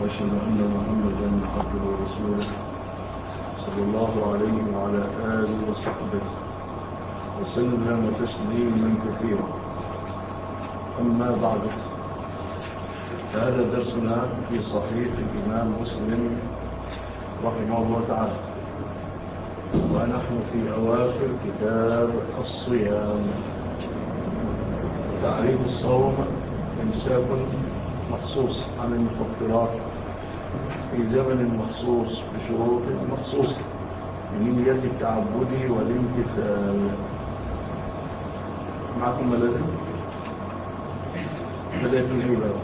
وأشهد أن محمدا عبده ورسوله صلى الله عليه وعلى آله وصحبه وسلم تسليما كثيرا. أما بعد، فهذا درسنا في صحيح الإمام مسلم رحمه الله تعالى، ونحن في أواخر كتاب الصيام. تعريف الصوم: إمساك مخصوص عن المفطرات في زمن مخصوص بشروط مخصوصة بنية التعبد والامتثال. معكم ملازم؟ بدأت العبادة.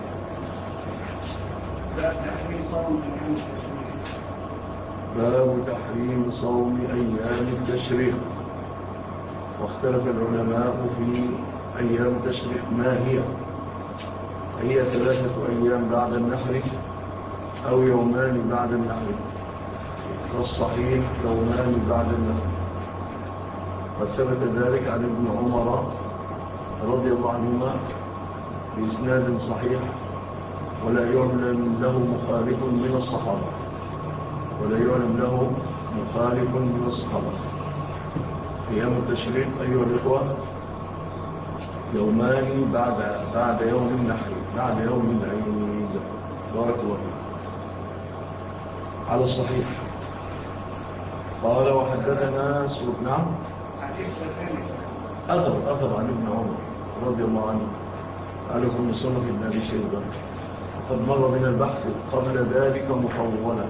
باب تحريم صوم أيام التشريق. واختلف العلماء في أيام التشريق ما هي 3 أيام بعد النحر أو يومان بعد النحر؟ والصحيح يومان بعد النحر. قد ثبت ذلك عن ابن عمر رضي الله عنهما بإسناد صحيح، ولا يعلم له مخالف من الصحابة، أيام التشريق أيها الإخوة يومان بعد يوم النحر، بعد يوم العيد. بارك الله فيك. على الصحيح. قال وحدثنا نعم أثر عن ابن عمر رضي الله عنه، قال في مصنف ابن أبي شيبة، قد مر من البحث قبل ذلك مطولا.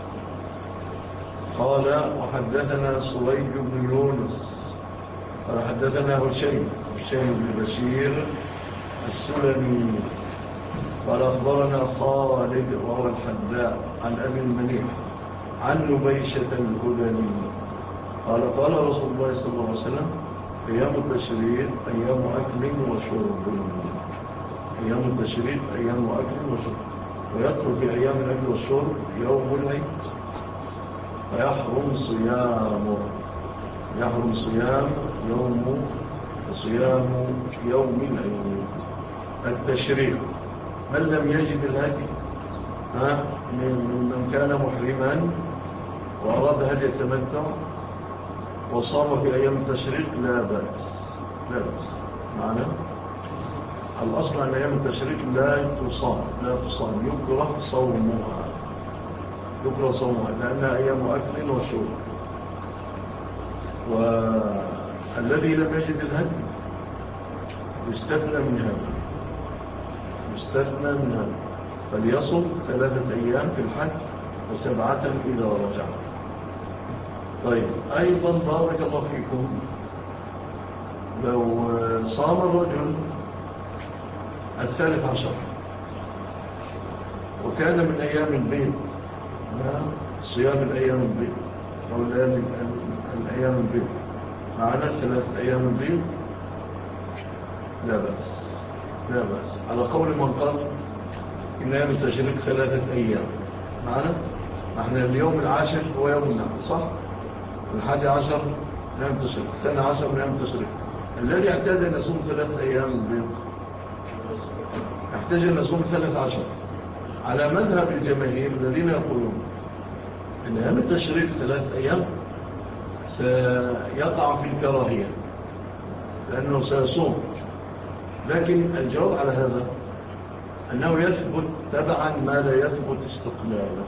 قال وحدثنا سويد بن يونس قال حدثنا هشيم بن بشير السلمي قال أخبرنا خالد وهو الحداء عن أبي المنيح عن نبيشة الهذلي قال قال رسول الله صلى الله عليه وسلم: أيام التشريق أيام أكل وشرب. أيام التشريق أيام أكل وشرب، ويدخل في أيام الأكل والشرب يوم العيد، فيحرم صيام يوم العيد التشريق. من لم يجد الهدي من كان محرما وأراد هدي التمتع وصام في أيام التشريق لا بأس. معنى الأصل أن أيام التشريق لا تصام، يكره صومها لأنها أيام أكل وشرب. والذي لم يجد الهدي يستثنى من هذا، فليصم 3 أيام في الحج و7 إذا رجع. طيب، أيضا بارك الله فيكم، لو صام الرجل 13 وكان من أيام البيض، صيام الأيام البيض أو الأيام البيض، معنا 3 أيام البيض لا بأس على قول من قال إن أيام التشريق 3 أيام. معنا احنا اليوم 10 هو يوم النحر، صح؟ 11 أيام التشريق، 12 أيام التشريق. الذي يحتاج أن يصوم 3 أيام البيض يحتاج أن يصوم 13 على مذهب الجماهير الذين يقولون إن أيام التشريق 3 أيام سيقع في الكراهية لأنه سيصوم. لكن الجواب على هذا أنه يثبت تبعا ما لا يثبت استقلالا.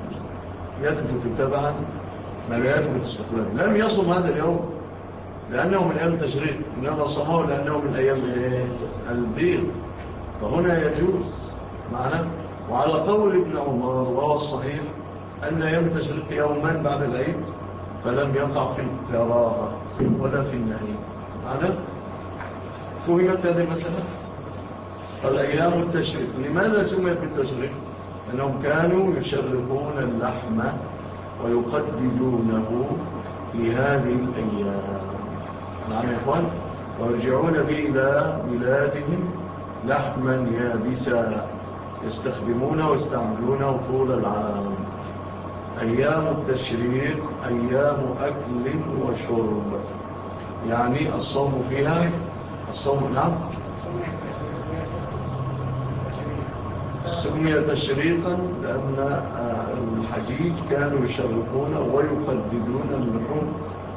لم يصوم هذا اليوم لأنه من أيام التشريق، إنما صامه لأنه من أيام البيض، فهنا يجوز معنا. وعلى قول ابن عمر وهو الصحيح أن أيام التشريق يومان بعد العيد، فلم يقع في الكراهة ولا في النهي. معنا فهمت هذه المسألة؟ الأيام التشريق لماذا سميت بالتشريق؟ لأنهم كانوا يشرقون اللحم ويقددونه في هذه الأيام. نعم يا إخوان، ويرجعون به إلى بلادهم لحما يابسا يستخدمونه ويستعملونه طول العام. أيام التشريق أيام أكل وشرب، يعني الصوم فيها نعم سمي تشريقا لأن الحجيج كانوا يشرقون ويقددون اللحوم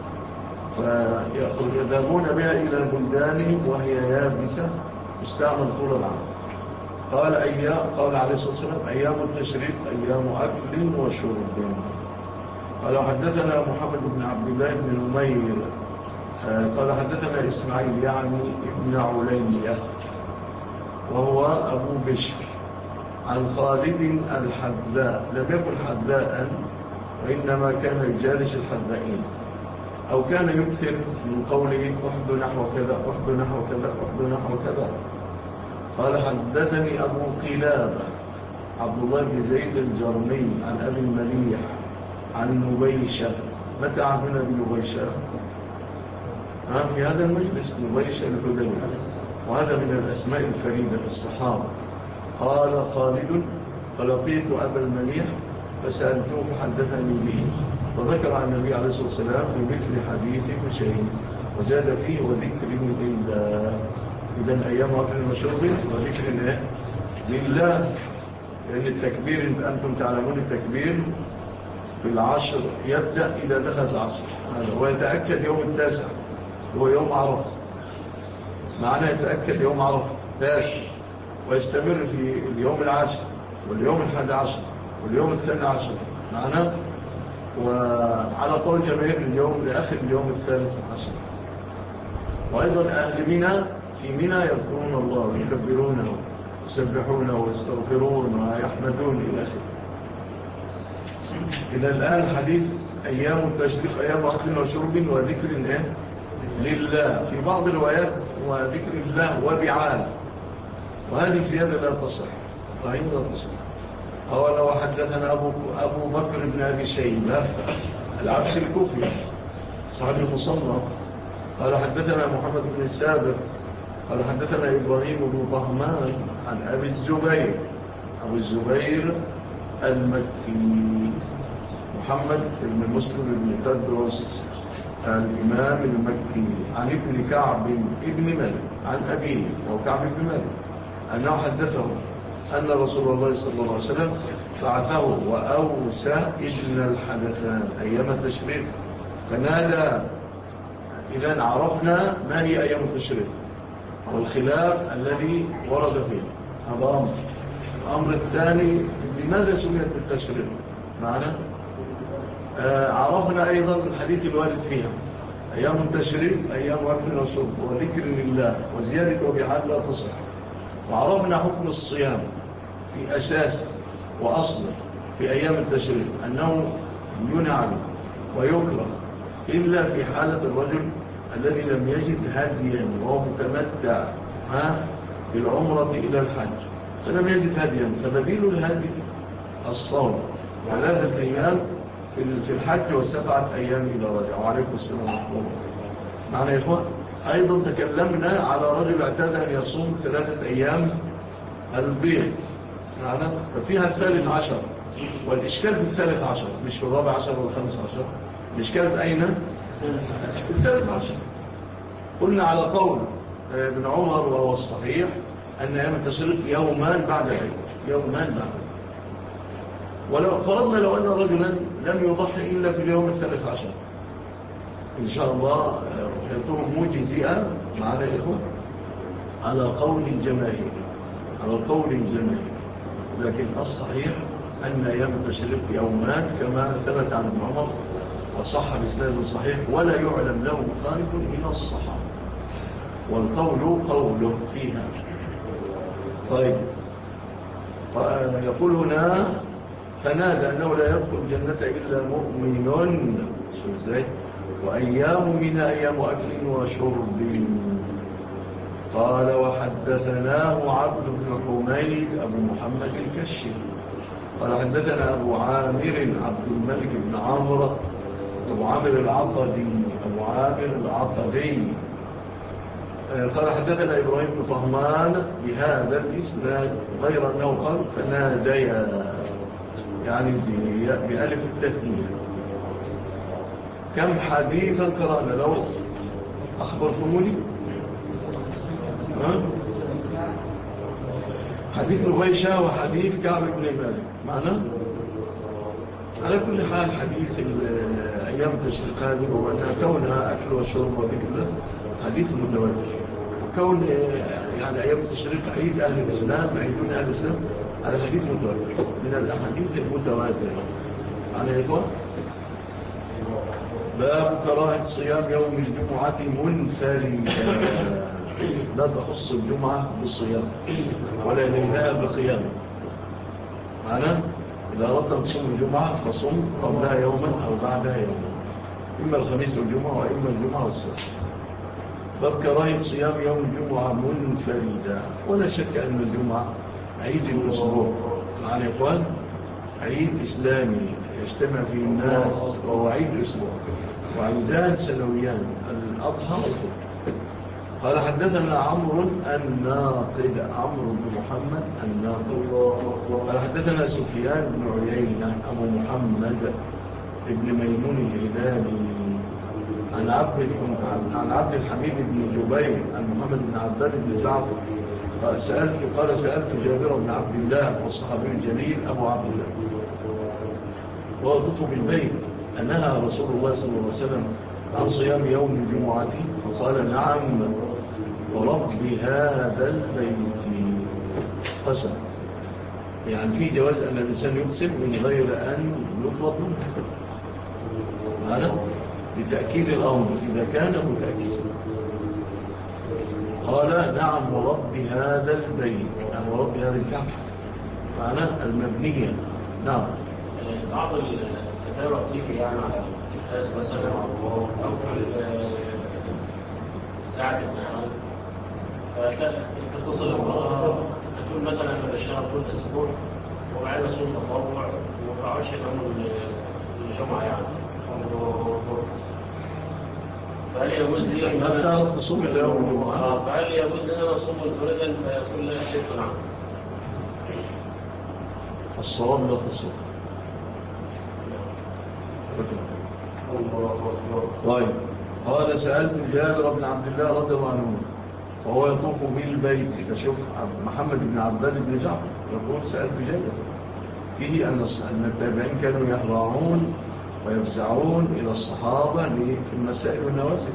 فيذهبون بها إلى بلدانهم وهي يابسة تستعمل طول العام. قال عليه الصلاة والسلام أيام التشريق أيام أكل وشرب. قال حدثنا محمد بن عبد الله بن نمير قال حدثنا إسماعيل يعني ابن عليمية وهو أبو بشر عن خالد الحذاء لم يكن حذاء وإنما كان يجالس الحذائين أو كان يكثر من قوله أحد نحو كذا أحد نحو كذا أحد نحو كذا. قال حدثني أبو قلابة عبد الله بن زيد الجرمي عن أبي المليح عن نبيشة. متى عرفنا بنبيشة؟ في هذا المجلس نبيشة الهدوية وهذا من الأسماء الفريدة في الصحابة. قال خالد فلقيت أبا المليح فسألته فحدثني به وذكر عن النبي عليه الصلاة والسلام بمثل حديث شيء وزاد فيه وذكر لله. إذن أيام أكل وشرب وذكر لله لأن التكبير أنتم تعلمون التكبير في العشر يبدأ إذا دخل العشر ويتأكد يوم التاسع هو يوم عرفة. معناه يتأكد يوم عرفة تاسع ويستمر في اليوم العاشر واليوم 11 واليوم 12 معناه وعلى قول جماهير اليوم لآخر اليوم 13. وأيضا أهل منى في منى يذكرون الله ويكبرونه يسبحونه ويستغفرون ويحمدون إلى آخره. إذا الآن حديث أيام التشريق أيام أكل وشرب وذكر لله في بعض الروايات وذكر الله وبعال وهذه زيادة لا تصح رحيم لا تصح. قال وحدثنا أبو بكر بن أبي شيبة العبس الكوفي صاحب المصنف قال حدثنا محمد بن السابق قال حدثنا إبراهيم بن طهمان عن أبي الزبير أبو الزبير المكي محمد بن مسلم بن تدرس الإمام المكي عن ابن كعب ابن مالك عن أبيه وكعب ابن مالك أنه حدثه أن رسول الله صلى الله عليه وسلم بعثه وأوسى ابن الحدثان أيام التشريق فنادى. إذن عرفنا ما هي أيام التشريق والخلاف الذي ورد فيه. هذا أمر. الأمر الثاني لماذا سميت التشريق معنا؟ عرفنا أيضا الحديث الوارد فيها أيام التشريق أيام أكل وشرب وذكر لله وزيادة وبعاد لا تصح. وعرفنا حكم الصيام في أساس وأصل في أيام التشريق أنه ينعم ويكره إلا في حالة الرجل الذي لم يجد هديا وهو متمتع بالعمرة إلى الحج فلم يجد هديا فبديل الهدي الصوم 3 أيام في الحج و7 أيام إلى رجع. وعليكم السلام ورحمة الله. معنا يا إخوة أيضا تكلمنا على رجل اعتاد أن يصوم 3 أيام البيض معنا ففيها 13 والإشكال في 13 مش في 14 و15. الإشكال في أين؟ في 13. قلنا على قول ابن عمر وهو الصحيح أن أيام التشريق يومان بعد العيد يومان بعد. ولو فرضنا لو أن رجلا لم يضحي إلا في اليوم 13 إن شاء الله يكون مجزئا معنا يا إخوة على قول الجماهير لكن الصحيح أن أيام التشريق يومان كما ثبت عن ابن عمر وصح بإسناد صحيح ولا يعلم له مخالف من الصحابة والقول قوله فيها. طيب يقول هنا فنادى أنه لا يدخل الجنة إلا مؤمن ازاي وأيام من أيام أكل وشرب. قال وحدثناه عبد بن حميد أبو محمد الكشي قال حدثنا أبو عامر عبد الملك بن عمرو أبو عامر العقدي قال حدثنا إبراهيم بن طهمان بهذا الإسناد غير أنه قال فناديا يعني بألف التثنية. كم حديثا قرأنا لو أخبرتموني حديث نبيشة وحديث كعب بن مالك معنى على كل حال حديث أيام التشريق هذه وأنها كونها أكل وشرب وذكر حديث متواتر، وكون يعني أيام التشريق عيد أهل الإسلام عيدون أهل الإسلام على حديث متواتر من الأحاديث المتواترة. على إخوة باب كراهة صيام يوم الجمعة منفردا، لا تخص الجمعة بالصيام ولا ليلها بقيام. معنا إذا أردت أن تصوم الجمعة فصوم قبلها يوما أو بعدها يوما، إما الخميس والجمعة وإما الجمعة والسبت. باب كراهة صيام يوم الجمعة منفردا، ولا شك أن الجمعة عيد الأسبوع مع الإخوان، عيد إسلامي يجتمع فيه الناس وهو عيد الأسبوع، وعيدان سنويان الأضحى والفطر. قال حدثنا عمرو الناقد، عمرو بن محمد الناقد. قال حدثنا سفيان بن عيينة أبو محمد ابن ميمون الهلالي عن عبد الحميد بن جبير عن محمد بن عباد بن جعفر قال سألت جابر بن عبد الله والصحابي الجليل أبو عبد الله وأضطه بالبيت أنها رسول الله صلى الله عليه وسلم عن صيام يوم الجمعة، فقال نعم ورب هذا البيت. قسم يعني في جواز أن الإنسان يقسم من غير أن يطلب منه، هذا لتأكيد الأمر إذا كان متأكد. قال نعم ورب هذا البيت، يعني ورب هذا الكعب معنى المبنية. نعم بعض الفتاوى بتيجي يعني على الكاس مثلا أو في ساعة الامتحان، فتتصل المرأة تقول مثلا أنا بشتغل كل أسبوع وبعد أصوم تطوع وما بقعدش يوم الجمعة يعني، فهل يجوز لي أن أنا تصوم اليوم الجمعة؟ فهل يجوز لي أن أصوم منفردا؟ فيقول لا شيء نعم. الصواب لا تصوم. طيب قال سألت جابر بن عبد الله رضي الله عنه وهو يطوف بالبيت، فشوف محمد بن عباد بن جعفر يقول سألت جابر فيه أن التابعين كانوا يهرعون ويفزعون إلى الصحابة في المسائل والنوازل،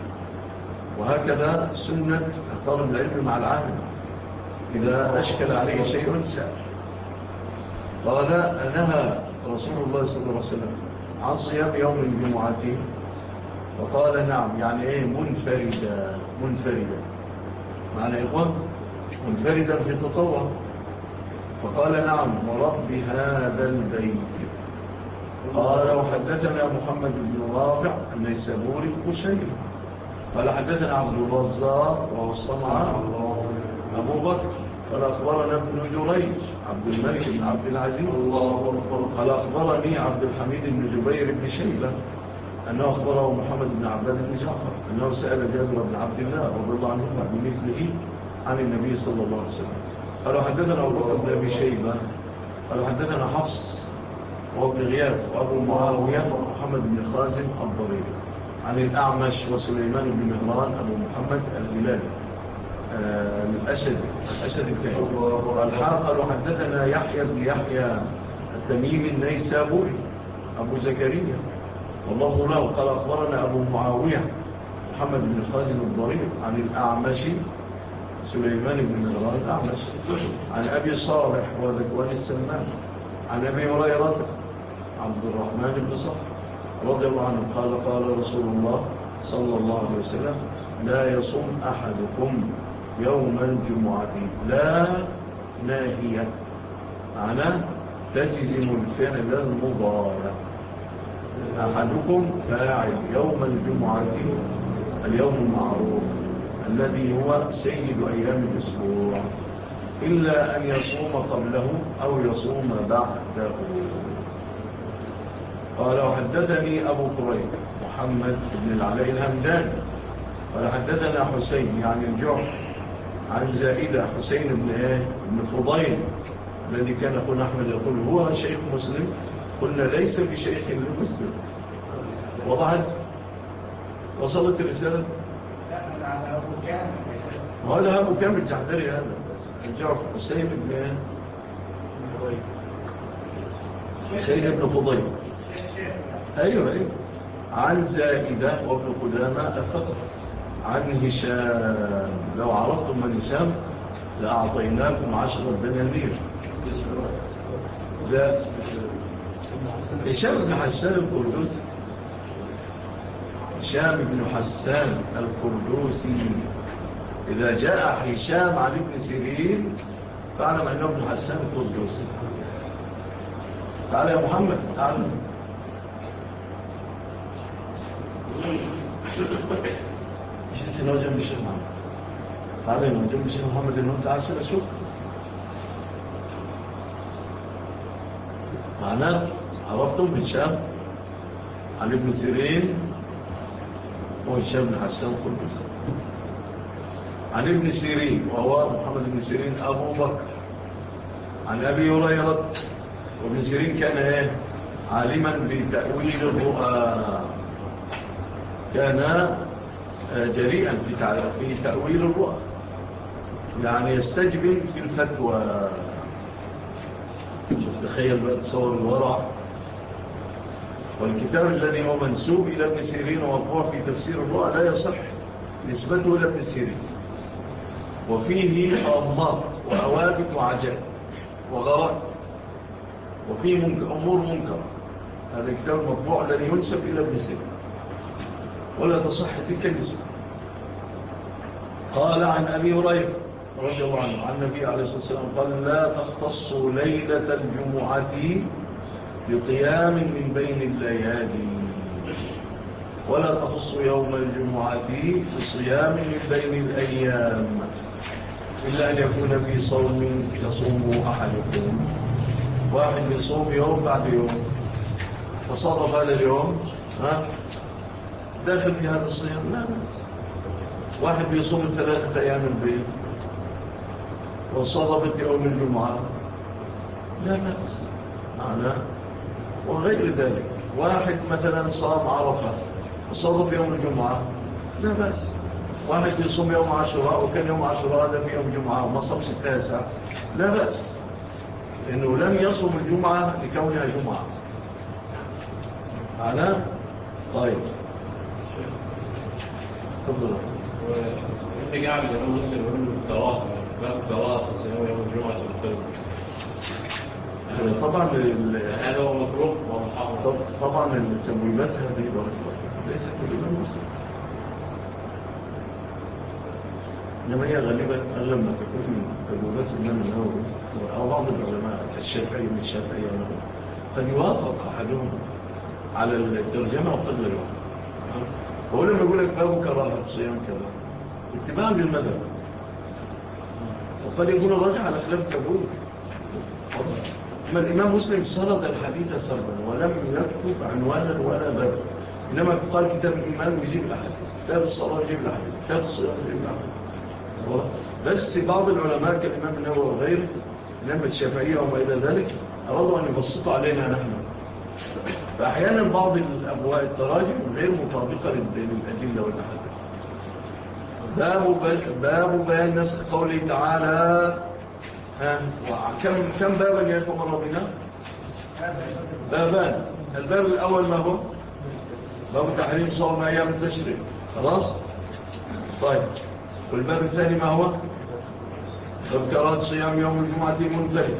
وهكذا سنة طالب العلم مع العالم إذا أشكل عليه شيء سأل. قال نهى رسول الله صلى الله عليه وسلم عن صيام يوم الجمعة، فقال نعم يعني ايه منفردا معنى إخوة منفردا في تطوع، فقال نعم ورب هذا البيت. قال وحدثنا محمد بن رافع النيسابوري القشيري قال حدثنا عبد الرزاق وهو الصنعاني أبو بكر قال أخبرنا ابن جريج عبد الملك بن عبد العزيز قال أخبرني عبد الحميد بن جبير بن شيبة أنه أخبره محمد بن عباد بن جعفر أنه سأل جابر بن عبد الله رضي الله عنهما بمثله عن النبي صلى الله عليه وسلم. قالوا حدثنا أبو بكر بن أبي شيبة قالوا حدثنا حفص وابن غياث وأبو معاوية محمد بن خازم الضرير عن الأعمش وسليمان بن مهران أبو محمد الهلالي الأسد الكهي. قالوا حدثنا يحيى بن يحيى التميمي النيسابوري أبو زكريا والله له قال أخبرنا أبو معاوية محمد بن خازم الضرير عن الأعمش سليمان بن مهران الأعمش عن أبي صالح وذكوان السمان عن أبي هريرة عبد الرحمن بن صخر رضي الله عنه قال رسول الله صلى الله عليه وسلم لا يصوم أحدكم يوم الجمعة، لا ناهية معناه تجزم الفعل المضارع، أحدكم فاعل يوم الجمعة اليوم المعروف الذي هو سيد أيام الأسبوع إلا أن يصوم قبله أو يصوم بعده. قال وحدثني أبو قريب محمد بن العلاء الهمداني قال حدثنا حسين يعني الجعف عن زائدة حسين بن فضيل الذي كان أخونا أحمد يقول هو شيخ مسلم، قلنا ليس بشيخ للمسلم. وضعت وصلت الرسالة وهذا أبو كامل الجحدري هذا الجعفر سيد بن فضيل. أيوة عن زائدة وابن قدامة الثقف عن هشام. لو عرفتم من هشام لأعطيناكم 10 دنانير. لا هشام بن حسان القردوسي. هشام بن حسان القردوسي. إذا جاء هشام عن ابن سيرين فاعلم أنه ابن حسان القردوسي. تعال يا محمد تعال. مش لسه لو جنب الشيخ محمد. تعال يا جنب الشيخ محمد إنه تعال سنة شوف معناه. عرفتم هشام عن ابن سيرين وهشام بن حسان القردوسي عن ابن سيرين وهو محمد بن سيرين أبو بكر عن أبي هريرة. وابن سيرين كان عالما بتأويل الرؤى. كان جريئا في تأويل الرؤى يعني يستجبن في الفتوى. شوف تخيل بقى تصور الورع. والكتاب الذي هو منسوب إلى ابن سيرين ومطبوع في تفسير الرؤى لا يصح نسبته إلى ابن سيرين. وفيه أمار وأوابت وعجائب وغرائب وفيه أمور منكرة. هذا الكتاب المطبوع الذي ينسب إلى ابن سيرين ولا تصح تلك النسبة. قال عن أبي هريرة رضي الله عنه عن النبي عليه الصلاة والسلام قال لا تختصوا ليلة الجمعة بقيام من بين الليالي ولا تخصوا يوم الجمعة بصيام من بين الأيام إلا أن يكون في صوم يصوم أحدكم. واحد يصوم يوم بعد يوم فصادف هذا اليوم داخل في هذا الصيام لا بأس. واحد بيصوم 3 أيام البيت وصادفت يوم الجمعة لا بأس معناه. وغير ذلك واحد مثلا صام عرفة وصادف يوم الجمعة لا بأس. واحد يصوم يوم عاشوراء وكان يوم عاشوراء هذا في يوم جمعة وما صامش 9 لا بأس لأنه لم يصوم الجمعة لكونها جمعة معناه. طيب تفضل. وإني قاعد يقول مسلم يقول له الكراهة باب الكراهة تصيام يوم الجمعة والفجر. طبعا هذا هو مكروه ومحرم. طبعا التمويلات هذه ليست من الإمام مسلم إنما هي غالبا أغلب ما تكون من تمويلات الإمام النووي أو بعض العلماء كالشافعي من الشافعي قد يوافق أحدهم على الترجمة وقد لا يوافق. هو لما يقول لك باب كراهة صيام كذا اتباعا للمذهب وقد يكون الراجع على خلاف كبير. أما الإمام مسلم سرد الحديث سردا ولم يكتب عنوانا ولا باب إنما قال كتاب الإيمان ويجيب الأحاديث كتاب الصلاة يجيب الأحاديث كتاب الصيام يجيب الأحاديث. بس بعض العلماء كالإمام النووي وغيره الإمام الشافعية وما إلى ذلك أرادوا أن يبسطوا علينا نحن. فأحيانا بعض الأبواء التراجم غير مطابقة للأدلة والأحاديث. باب بيان نسخ قوله تعالى كم بابا يا إخوة مر بنا؟ بابان. الباب الأول ما هو؟ باب تحريم صوم أيام التشريق خلاص؟ طيب والباب الثاني ما هو؟ باب كراهة صيام يوم الجمعة منتهي.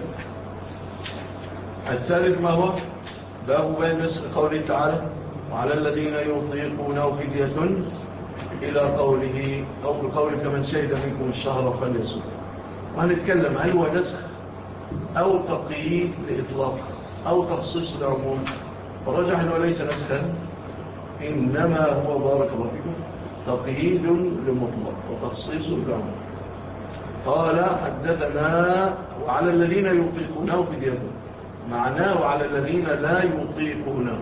الثالث ما هو؟ باب بيان نسخ قوله تعالى وعلى الذين يطيقونه فدية إلى قوله أو بقول كمن شهد منكم الشهر فليصم. وهنتكلم هل هو نسخ أو تقييد لإطلاق أو تخصيص العموم. فرجح أنه ليس نسخا إنما هو بارك الله فيكم تقييد لمطلق وتخصيص العموم. قال حدثنا وعلى الذين يطيقونه فدية معناه وعلى الذين لا يطيقونه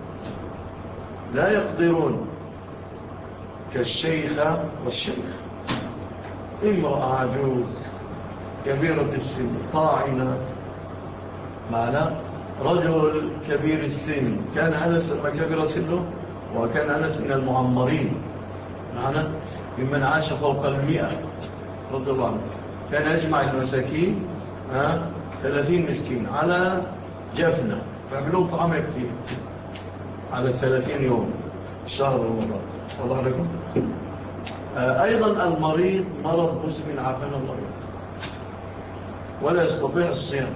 لا يقدرون كالشيخ والشيخ امرأة عجوز كبيرة السن طاعنة معناه رجل كبير السن. كان أنس لما كبر سنه وكان أنس من المعمرين معناه ممن عاش فوق 100 رضي الله عنه كان يجمع المساكين 30 مسكين على جفنة، فعملوهم طعام كتير على 30 يوم شهر رمضان. واضح لكم؟ أيضا المريض مرض مزمن عافانا الله ولا يستطيع الصيام،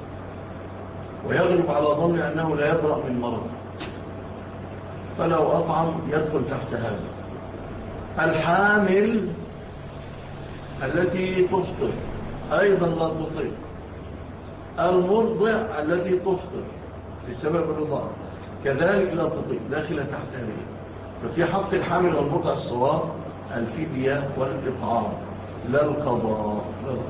ويغلب على ظن أنه لا يبرأ من مرض، فلو أطعم يدخل تحت هذا. الحامل التي تفطر أيضا لا تطيق. المرضع التي تفطر بسبب الرضاعة كذلك لا تطيق، داخلة تحت هذه. ففي حق الحامل والمرضع الصواب الفدية والإطعام لا القضاء.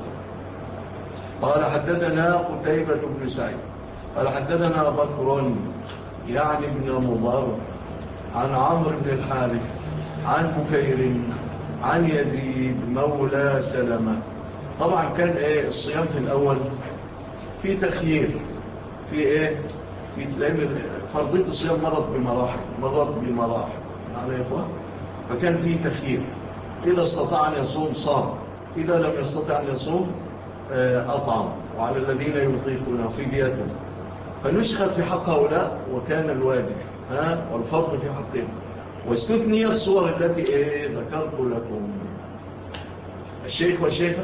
قال حدثنا قتيبة بن سعيد قال حدثنا بكر يعني ابن مضر عن عمرو بن الحارث عن بكير عن يزيد مولى سلمة. طبعا كان الصيام في الأول في تخيير، في لأن فرضية الصيام مرت بمراحل يعني يقول، فكان في تخيير، إذا استطاع أن يصوم صام، إذا لم يستطع أن يصوم أطعم، وعلى الذين يطيقون فدية. فنشخت في حق هؤلاء وكان الواجب والفرق في حقهم. واستثني الصور التي ذكرت لكم. الشيخ والشيخة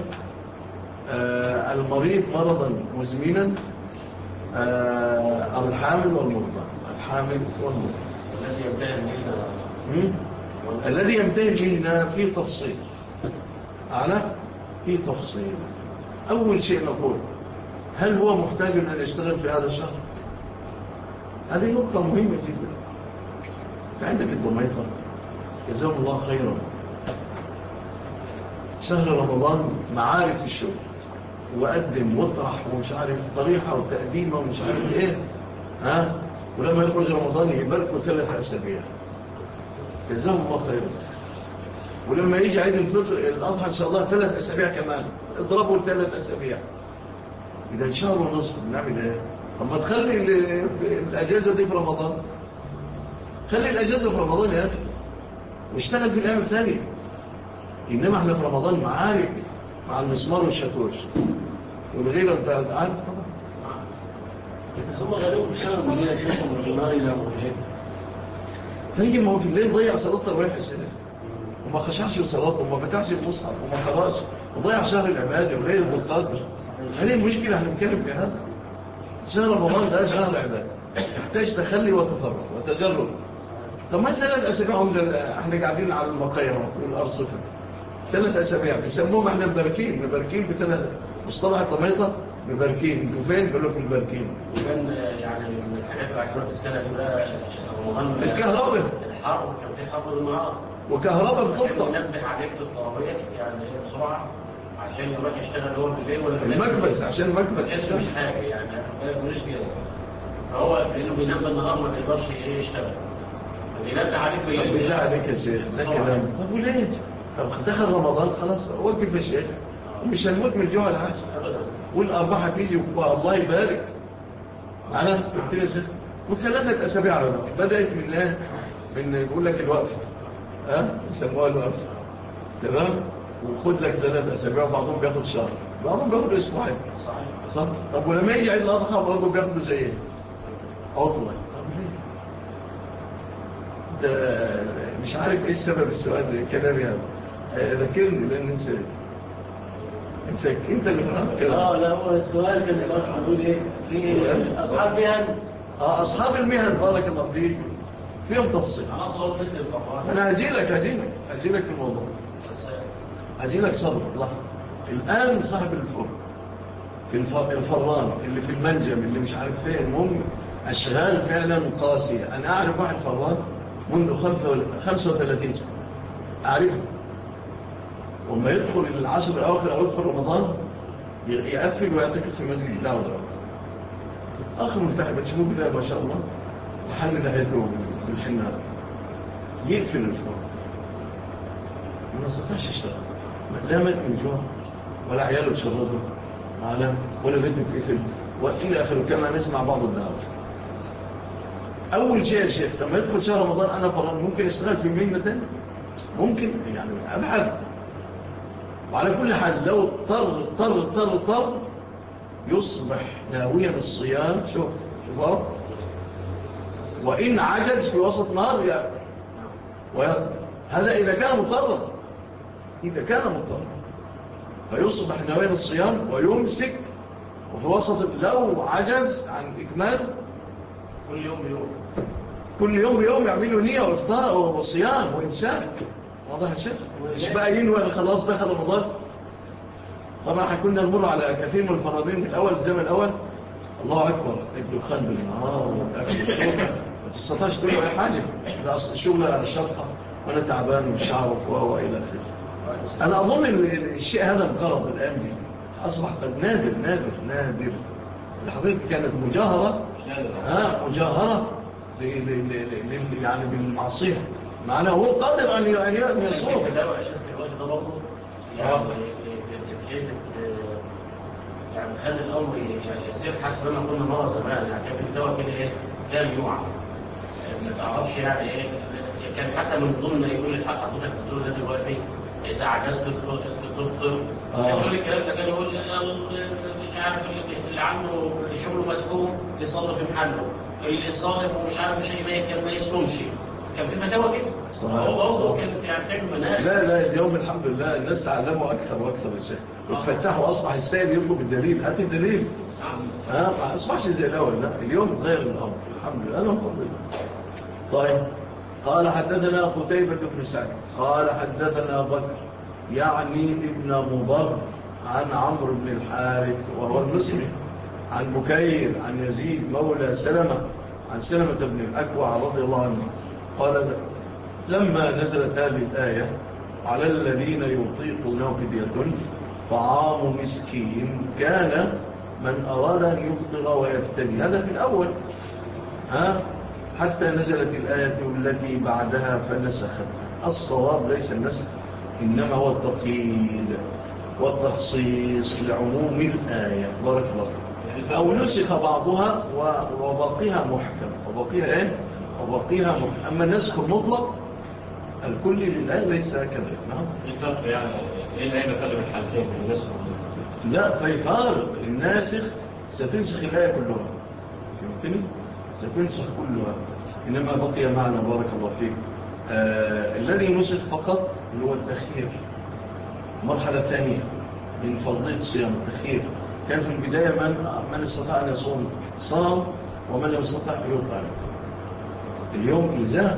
المريض مرضا مزمنا، الحامل والمرضى. الذي يمتهن منا في تفصيل أول شيء نقول هل هو محتاج أن يشتغل في هذا الشهر؟ هذه نقطة مهمة جدا. فعندك الضميطة جزاهم الله خيرا، شهر رمضان معارف الشغل، وقدم واطرح ومش عارف طريحة وتقديمة ومش عارف ولما يخرج رمضان يباركوا 3 أسابيع جزاهم الله خيرا. ولما يجي عيد الفطر الأضحى إن شاء الله 3 أسابيع كمان، اضربوا 3 أسابيع، إذا شهر ونصف بنعمل طب ما تخلي الأجازة دي في رمضان، خلي الأجازة في رمضان يا أخي واشتغل في الأيام الثانية. إنما احنا في رمضان معارك مع المسمار والشاكوش والغيرة انت عارف طبعا. هم غالبا بيشتغلوا بالليل يا شيخ من النهار إلى الليل. طيب ما هو في الليل ضيع صلاة التراويح وما خشعش الصلاة وما فتحش المصحف وما قراش وضيع شهر العبادة وليلة القدر. هذه المشكلة احنا بنتكلم في هذا. شهر رمضان ده شهر العبادة يحتاج تخلي وتفرغ وتجرب. طب ما 3 أسابيع احنا قاعدين على المقايرة والأرصفة 3 أسابيع بيسموهم احنا مباركين ب3 مصطلح الطميطة مباركين. انتوا فين؟ بيقول لك مباركين. وكان يعني من الحاجات اللي عجبت السنة دي بقى رمضان الكهرباء الحر، كان في حر النهار وكهرباء بتبطأ. ينبه عليك في الطرابية يعني بسرعة عشان يروح يشتغل هو بالليل ولا المكبس عشان المكبس مش حاجة يعني مش كده. فهو لأنه بينام بالنهار ما بيقدرش يشتغل، بينبه عليك بالليل. بالله عليك يا شيخ ده كلام. طب وليه؟ طب دخل رمضان خلاص وقف يا شيخ، مش هنموت من الجوع العاش والأرباح هتيجي والله يبارك على يا شيخ. و3 أسابيع على الوقت بدأت من يقول لك الوقفة يسموها الوقفة تمام، وخد لك 3 أسابيع وبعضهم بياخد شهر بعضهم بياخد أسبوعين. صح. طب ولما يجي عيد الأضحى برضه بياخدوا زي عطلة. طب ليه؟ ده مش عارف ايه السبب السؤال كلامي هذا. ذكرني لأن نسيت. انت اللي فهمت كده. لا هو السؤال كان يقول ايه في اصحاب مهن. اصحاب المهن بارك الله فيك فيهم تفصيل. انا هجي لك في الموضوع، هجي لك صبر لحظه. الان صاحب الفران اللي في المنجم اللي مش عارف فين، المهم الشغال فعلا قاسي. انا اعرف واحد فران منذ 35 سنه اعرفه، وما يدخل العشر الأواخر أو يدخل رمضان يقفل ويعتكف في المسجد بتاعه ده. آخر ملتحب بتشوفوه كده ما شاء الله وحل نهايته بالحنة يقفل الفرن ما استطاعش يشتغل، لا مات من جوع ولا عياله تشرده ولا بيته بيقفل وإلى آخره كما نسمع بعض الدعوة. أول شيء يا شيخ لما يدخل شهر رمضان أنا فران ممكن أشتغل في مهنة تاني، ممكن يعني أبعد وعلى كل حال لو اضطر يصبح ناويا الصيام. شوف وإن عجز في وسط نهار يعني هذا إذا كان مضطرا فيصبح ناويا الصيام ويمسك، وفي وسط لو عجز عن إكمال كل يوم بيوم يعملوا نية وإفطار وصيام وإنسان. واضح الشيء؟ مش بقى ينوى خلاص دخل رمضان. طبعا كنا نمر على كثير من الفرادين في الأول الزمن الأول، الله أكبر الدخان بالنهار والأكل والشرب ما تستطيعش تقول له أي حاجة، ده أصل الشغل على الشرطة وأنا تعبان ومش عارف وإلى آخره. أنا أظن أن الشيء هذا انقرض الآن دي أصبح قد نادر. الحقيقة كانت مجاهرة يعني بالمعصية، معناه هو قادر أن يصوم. يعني خلي الأمر يصير حسب ما كنا مرة زمان، يعني كان الدواء كده إيه كان يوعى ما تعرفش يعني إيه. كان حتى من ضمن يقول الحق حضرتك بتقول ده دلوقتي إذا عجزت تفطر. يقول الكلام ده، كان يقول مش عارف اللي عنده شغله مسكون يصلي في محله، اللي صاحب ومش عارف شيء ما يصومش. كان في فتاوى كده. هو كانت يعني تعمل مناهج. لا اليوم الحمد لله الناس تعلموا أكثر وأكثر يا شيخ، وفتحوا أصبح السائل يطلب الدليل، هات الدليل. ما أصبحش زي الأول، لا اليوم غير الأمر الحمد لله. أنا الحمد لله. طيب قال حدثنا قتيبة بن سعيد قال حدثنا بكر يعني ابن مضر عن عمرو بن الحارث وهو المصري عن بكير عن يزيد مولى سلمة عن سلمة بن الأكوع رضي الله عنه قال لما نزلت هذه الآية على الذين يطيقونه فدية طعام مسكين كان من أراد أن يفطر ويفتدي، هذا في الأول حتى نزلت الآية التي بعدها فنسخت. الصواب ليس النسخ، إنما هو التقييد والتخصيص لعموم الآية. بارك الله. أو نسخ بعضها وباقيها محكم وباقيها محكم. أما النسخ المطلق الكل للآية ليس كذلك. الفرق يعني إيه الآية بفرق الحالتين النسخ؟ لا في فارق. الناسخ ستنسخ الآية كلها، يمكن ستنسخ كلها، إنما بقي معنا بارك الله فيك الذي نسخ فقط اللي هو التخيير. المرحلة الثانية من فرضية الصيام التخيير. كان في البداية من استطاع أن يصوم صام ومن لم يستطع يطعم. اليوم إلزام.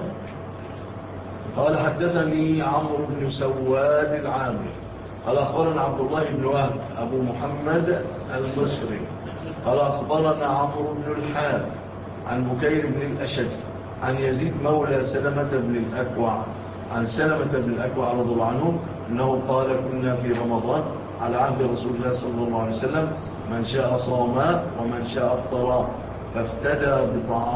قال حدثني عمرو بن سواد العامري قال أخبرنا عبد الله بن وهب أبو محمد المصري قال أخبرنا عمرو بن الحارث عن بكير بن الأشج عن يزيد مولى سلمة بن الأكوع عن سلمة بن الأكوع رضي الله عنه أنه قال كنا في رمضان على عهد رسول الله صلى الله عليه وسلم من شاء صاما ومن شاء افطرا فافتدى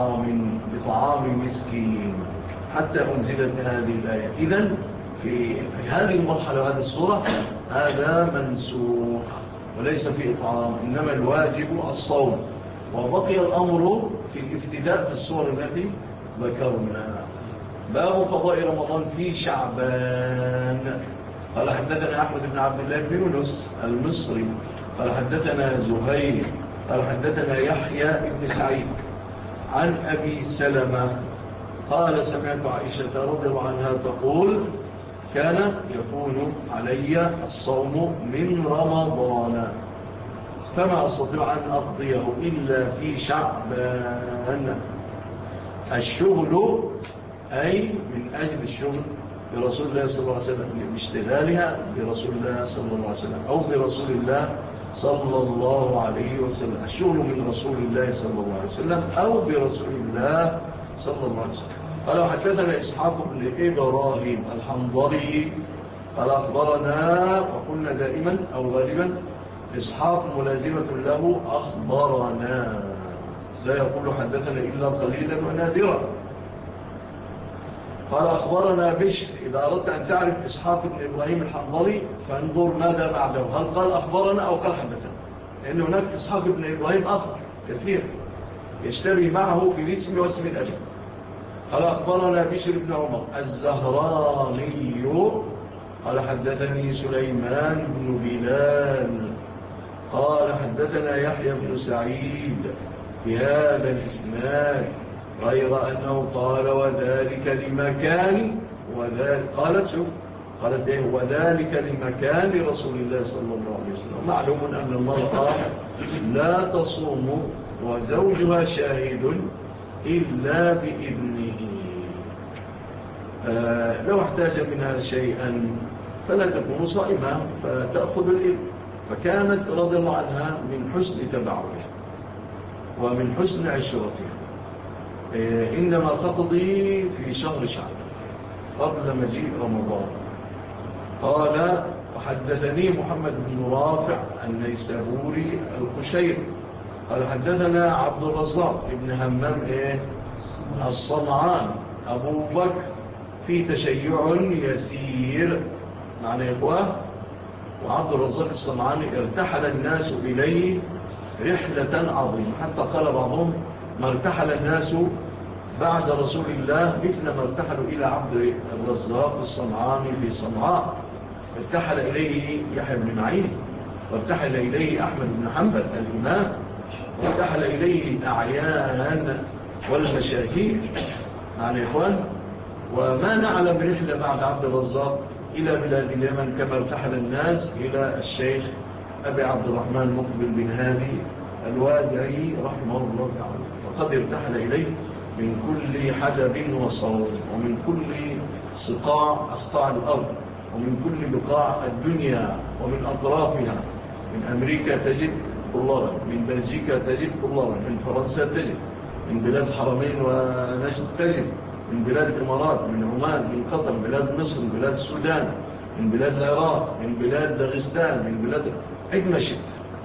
بطعام مسكين حتى أنزلت هذه الآية. إذن في هذه المرحلة وهذه الصورة هذا منسوخ وليس في إطعام، إنما الواجب الصوم. وبقي الأمر في الافتداء في الصور التي ذكرنا. باب قضاء رمضان في شعبان. قال حدثنا أحمد بن عبد الله بن يونس المصري قال حدثنا زهير قال حدثنا يحيى بن سعيد عن أبي سلمة قال سمعت عائشة رضي الله عنها تقول كان يكون علي الصوم من رمضان فما أستطيع أن أقضيه إلا في شعبان. الشغل أي من أجل الشغل برسول الله صلى الله عليه وسلم، باشتغالها برسول الله صلى الله عليه وسلم أو برسول الله صلى الله عليه وسلم. الشغل من رسول الله صلى الله عليه وسلم أو برسول الله صلى الله عليه وسلم. قال حدثنا إسحاق بن إبراهيم الحنظلي قال أخبرنا وقلنا دائما أو غالبا إسحاق ملازمة له أخبرنا، لا يقول حدثنا إلا قليلا ونادرا. قال أخبرنا بشر. إذا أردت أن تعرف إسحاق بن إبراهيم الحنظلي فانظر ماذا بعده، هل قال أخبرنا أو قال حدثنا، لأن هناك إسحاق بن إبراهيم آخر كثير يشتري معه في الاسم واسم الأجل. قال أخبرنا بشر بن عمر الزهراني قال حدثني سليمان بن بلال قال حدثنا يحيى بن سعيد بهذا الإسناد غير أنه قال وذلك لمكان قالت إيه وذلك لمكان رسول الله صلى الله عليه وسلم. معلوم أن المرأة لا تصوم وزوجها شاهد إلا بإذنه. لو احتاج منها شيئا فلا تكون صائمة فتأخذ الإذن. فكانت رضي الله عنها من حسن تبعها ومن حسن عشرتها إنما تقضي في شهر شعبان قبل مجيء رمضان. قال وحدثني محمد بن رافع النيسابوري القشيري قال حدثنا عبد الرزاق ابن همام الصنعان أبو بكر في تشيع يسير معنى إخوة. وعبد الرزاق الصنعاني ارتحل الناس إليه رحلة عظيمة حتى قال بعضهم ما ارتحل الناس بعد رسول الله مثل ما ارتحلوا إلى عبد الرزاق الصنعاني في صنعاء. ارتحل إليه يحيى بن معين وارتحل إليه أحمد بن حنبل الإمام وارتحل إليه الأعيان والمشاهير معنى إخوان. وما نعلم رحلة بعد عبد الرزاق إلى بلاد اليمن كما ارتحل الناس إلى الشيخ أبي عبد الرحمن مقبل بن هادي الوادعي رحمه الله تعالى. وقد ارتحل إليه من كل حدب وصوت ومن كل أسقاع الأرض ومن كل بقاع الدنيا ومن أطرافها. من أمريكا تجد طلابا، من بلجيكا تجد طلابا، من فرنسا تجد، من بلاد حرمين ونجد تجد، من بلاد الإمارات، من عمان، من قطر، من بلاد مصر، من بلاد السودان، من بلاد العراق، من بلاد داغستان، من بلاد أين شئت.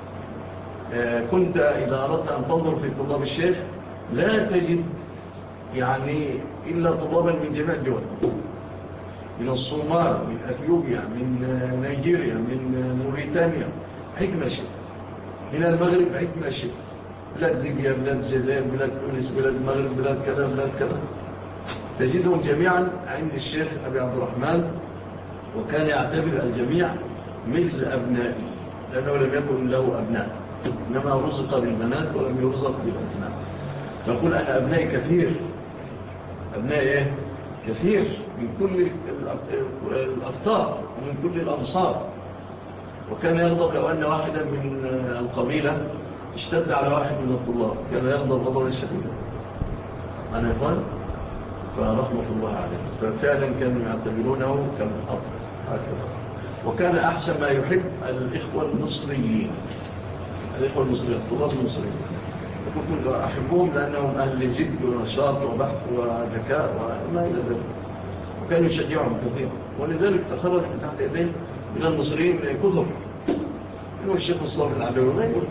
كنت إذا أردت أن تنظر في طلاب الشيخ لا تجد يعني إلا طلابا من جميع الدول، من الصومال، من أثيوبيا، من نيجيريا، من موريتانيا، حكمة شئت، من المغرب حكمة شئت، بلاد ليبيا، بلاد الجزائر، بلاد تونس، بلاد المغرب، بلاد كذا، بلاد كذا، تجدهم جميعا عند الشيخ أبي عبد الرحمن. وكان يعتبر الجميع مثل أبنائه لأنه لم يكن له أبناء، إنما رزق بالبنات ولم يرزق بالأبناء. فقل أنا أبنائي كثير، أبنائي كثير من كل الأفطار ومن كل الأمصار. وكان يغضب لو أن واحدا من القبيلة اشتد على واحد من الطلاب، كان يغضب غضبا شديدا. أنا يقول فرحمة الله عليه. ففعلا كانوا يعتبرونه كالأب هكذا. وكان أحسن ما يحب الإخوة المصريين، الإخوة المصريين، الطلاب المصريين كنت أحبهم لأنهم أهل جد ونشاط وبحث وذكاء وما إلى ذلك. وكانوا يشجعهم كثيرا. ولذلك تخرج من تحت يدين من المصريين كثر هو الشيخ الصالح العلوي وغيره.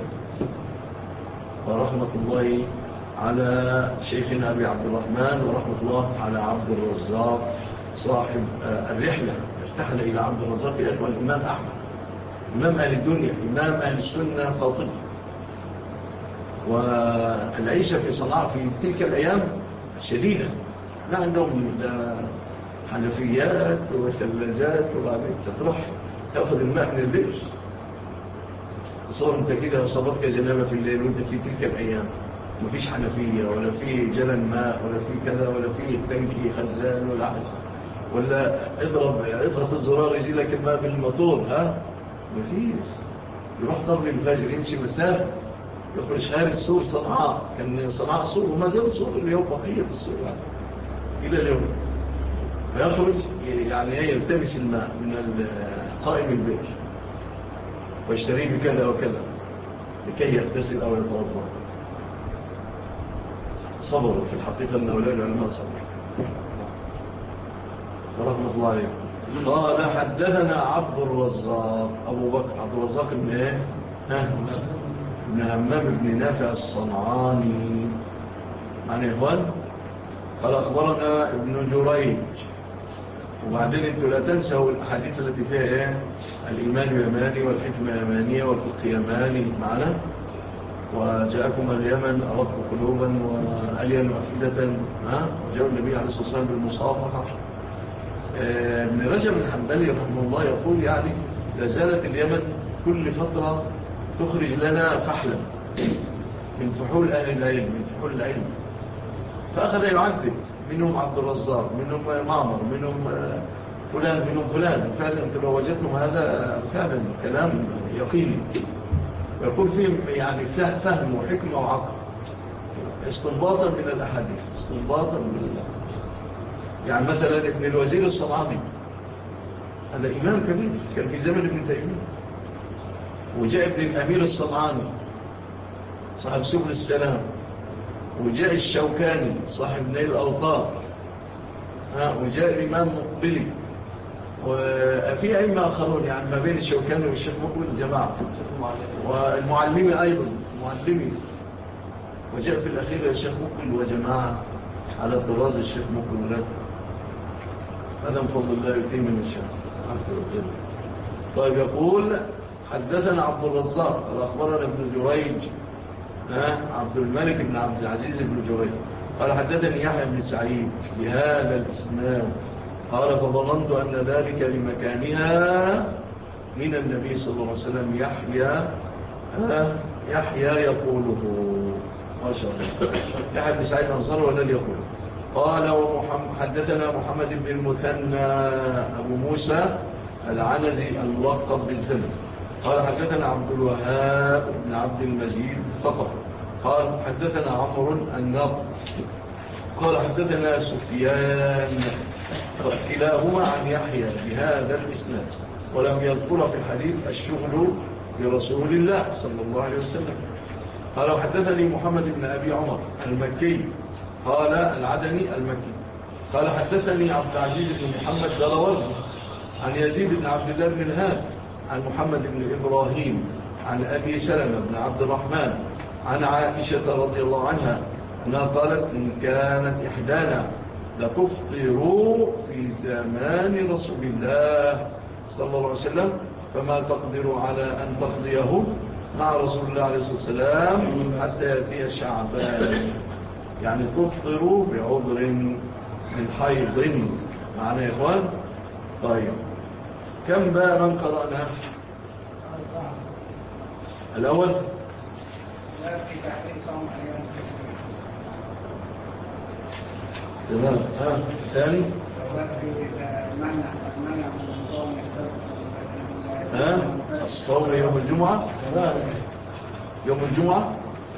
ورحمة الله على شيخنا أبي عبد الرحمن ورحمة الله على عبد الرزاق صاحب الرحلة. ارتحل إلى عبد الرزاق إلى الإمام أحمد، إمام أهل الدنيا، إمام أهل السنة قاطب. والعيشة في صنعاء في تلك الأيام شديدة، لا عندهم حنفيات وثلاجات وبعدين تروح تأخذ الماء من البئر. تصور انت كده صبتك جنابة في الليل وانت في تلك الأيام مفيش حنفية ولا في جلن ماء ولا في كذا ولا في تنكي خزان ولا حاجة، ولا اضرب الزرار يجي لك الماء بالموتور. مفيش. يروح قبل الفجر يمشي مسافة يخرج خارج سور صنعاء. كان صنعاء سور وما زال سور اليوم بقية السور إلى اليوم. فيخرج يعني يلتمس الماء من قائم البئر ويشتريه بكذا وكذا لكي يغتسل أو يتوضأ. صبروا في الحقيقة أن أولاد العلماء صبروا ورحمة الله عليه. قال حدثنا عبد الرزاق أبو بكر عبد الرزاق ابن همام بن نافع الصنعاني عن إخوان. قال أخبرنا ابن جريج. وبعدين انتوا لا تنسوا الحديث التي فيها الإيمان يماني والحكمة يمانية والفقه يماني معنا. وجاءكم اليمن أرق قلوبا وألين وأفئدة. وجاء النبي عليه الصلاة والسلام بالمصافحة ابن رجب الحنبلي رحمه الله يقول يعني لازالت اليمن كل فترة تخرج لنا فحلا من فحول أهل العلم، من فحول العلم. فأخذ يعدد منهم عبد الرزاق، منهم معمر، منهم فلان، منهم فلان. فعلا انت لو وجدتم هذا فعلا كلام يقيني، ويكون فيه يعني فهم وحكمة وعقل، استنباطا من الأحاديث، استنباطا من الأحاديث. يعني مثلا ابن الوزير الصنعاني هذا إمام كبير كان في زمن ابن تيمية. وجاء ابن الأمير الصنعاني صاحب سبل السلام، وجاء الشوكاني صاحب نيل الأوطار، وجاء الإمام مقبلي، وفي أئمة آخرون يعني ما بين الشوكاني والشيخ مقبل الجماعة، والمعلمي أيضا المعلمي. وجاء في الأخير الشيخ مقبل وجماعة على طراز الشيخ مقبل ولاده. هذا من فضل الله يتيم من الشيخ عز وجل. طيب يقول حدثنا عبد الرزاق قال أخبرنا ابن جريج عبد الملك بن عبد العزيز بن جريج قال حدثني يحيى بن سعيد بهذا الإسناد قال فظننت أن ذلك لمكانها من النبي صلى الله عليه وسلم يحيى يقوله. ما شاء الله. يحيى بن سعيد أنصار ولا يقوله. قال حدثنا محمد بن المثنى أبو موسى العنزي الملقب بالزمن قال حدثنا عبد الوهاب بن عبد المجيد فقط قال حدثنا عمرو النضر قال حدثنا سفيان كلاهما عن يحيى بهذا الإسناد ولم يذكر في الحديث الشغل برسول الله صلى الله عليه وسلم. قال حدثني محمد بن أبي عمر المكي قال العدني المكي قال حدثني عبد العزيز بن محمد دلوردي عن يزيد بن عبد الله بن الهاد عن محمد بن إبراهيم عن أبي سلمة بن عبد الرحمن عن عائشة رضي الله عنها أنها قالت إن كانت إحدانا لتفطر في زمان رسول الله صلى الله عليه وسلم فما تقدر على أن تقضيه مع رسول الله عليه الصلاة والسلام حتى يأتي شعبان. يعني تفطر بعذر من حيض. معنى يا إخوان. طيب كم بابا قرأنا؟ الأول تمام. الثاني الصوم يوم الجمعة. يوم الجمعة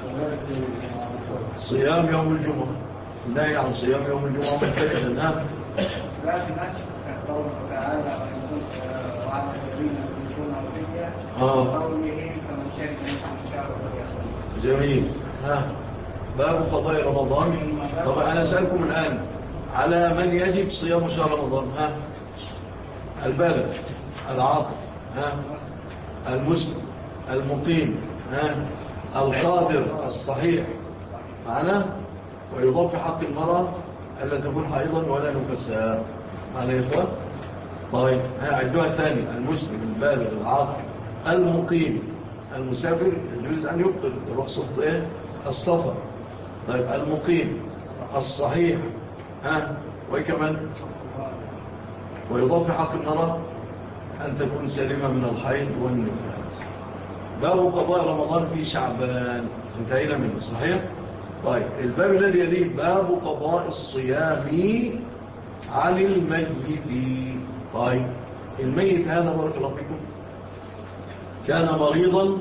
صيام يوم الجمعة. النهي عن صيام يوم الجمعة مبتدئا. لا تنسى قوله تعالى وعلى الذين يكون أولياء قولهم فمن شهد منكم شهر فليصم. جميل. باب قضاء رمضان. طبعا أنا أسألكم الآن على من يجب صيام شهر رمضان؟ البالغ، العاقل، المسلم، المقيم، القادر، الصحيح معنا. ويضاف في حق المرأة ألا تكون حائضا ولا نفسها. معنى يفضل. طيب عدوها الثاني المسلم البالغ العاقل المقيم. المسافر يجوز أن يبطل رخصة السفر. طيب المقيم الصحيح وكمان ويضاف في حق المرأة أن تكون سليمة من الحيض والنفاس. باب قضاء رمضان في شعبان انتهينا منه صحيح. طيب الباب الذي يليه باب قضاء الصيام عن الميت. طيب الميت هذا بارك الله فيكم كان مريضا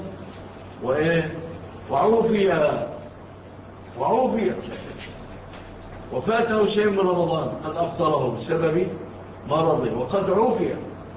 وعوفي وفاته شيء من رمضان قد أفطره بسبب مرضه وقد عوفي.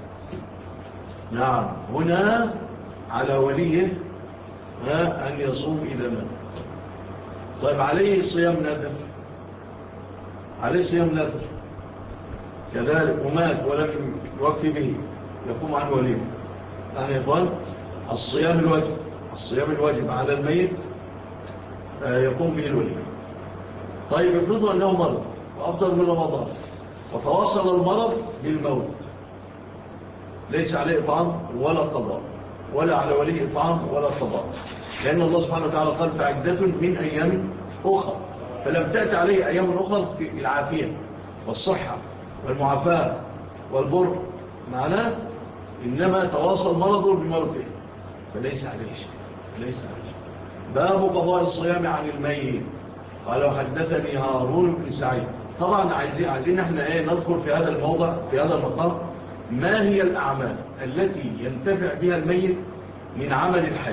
نعم هنا على وليه أن يصوم إذا مات. طيب عليه صيام نذر، عليه صيام نذر كذلك ومات ولم يوفي به يقوم عن وليه. يعني يا إخوان الصيام الواجب على الميت يقوم به الولي. طيب افرضوا أنه مرض وأفضل من رمضان وتواصل المرض بالموت ليس عليه إطعام ولا قضاء ولا على ولي إطعام ولا قضاء لأن الله سبحانه وتعالى قال فعدة من أيام أخرى. فلم تأتي عليه أيام أخرى في العافية والصحة والمعافاة والبر معناه إنما تواصل مرضه بموته فليس عليه شيء ليس عليه شيء. باب قضاء الصيام عن الميت. قال وحدثني هارون بن سعيد. طبعا عايزين احنا نذكر في هذا الموضع في هذا المقام ما هي الأعمال التي ينتفع بها الميت من عمل الحي.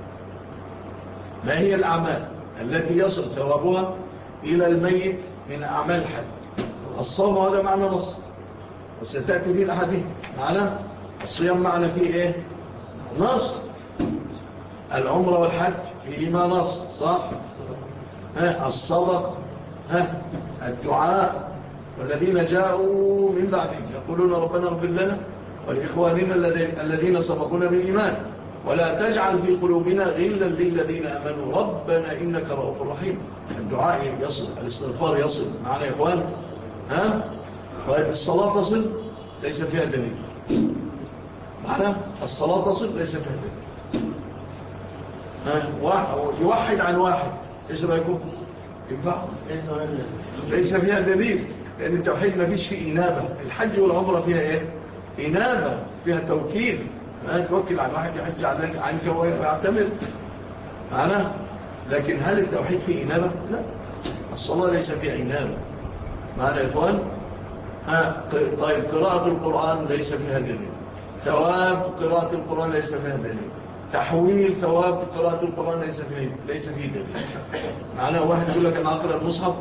ما هي الأعمال التي يصل ثوابها إلى الميت من أعمال الحي. الصوم هذا معنى نص وستأتي به الأحاديث. معنى الصيام معنى فيه نص. العمرة والحج فيهما نص صح. الصدق الدعاء والذين جاءوا من بعدهم يقولون ربنا اغفر لنا ولإخواننا الذين سبقونا بالإيمان ولا تجعل في قلوبنا غلا للذين آمنوا ربنا إنك رؤوف رحيم. الدعاء يصل الاستغفار يصل معنا يا إخوان. طيب الصلاة تصل ليس فيها دليل. معنى الصلاة تصل ليس فيها دليل. يوحد عن واحد ايش رأيكم؟ ينفع؟ ليس فيها دليل لأن التوحيد ما فيش فيه إنابة. الحج والعمرة فيها إنابة فيها توكيل. توكل عن واحد يحج عنك ويعتمر معنا. لكن هل التوحيد فيه إنابة؟ لا. الصلاة ليس فيها إنابة معنا يا إخوان. طيب قراءة القرآن ليس فيها دليل. ثواب قراءة القرآن ليس فيها دليل. تحويل ثواب قراءة القرآن ليس فيه دليل. معنا واحد يقول لك أنا أقرأ المصحف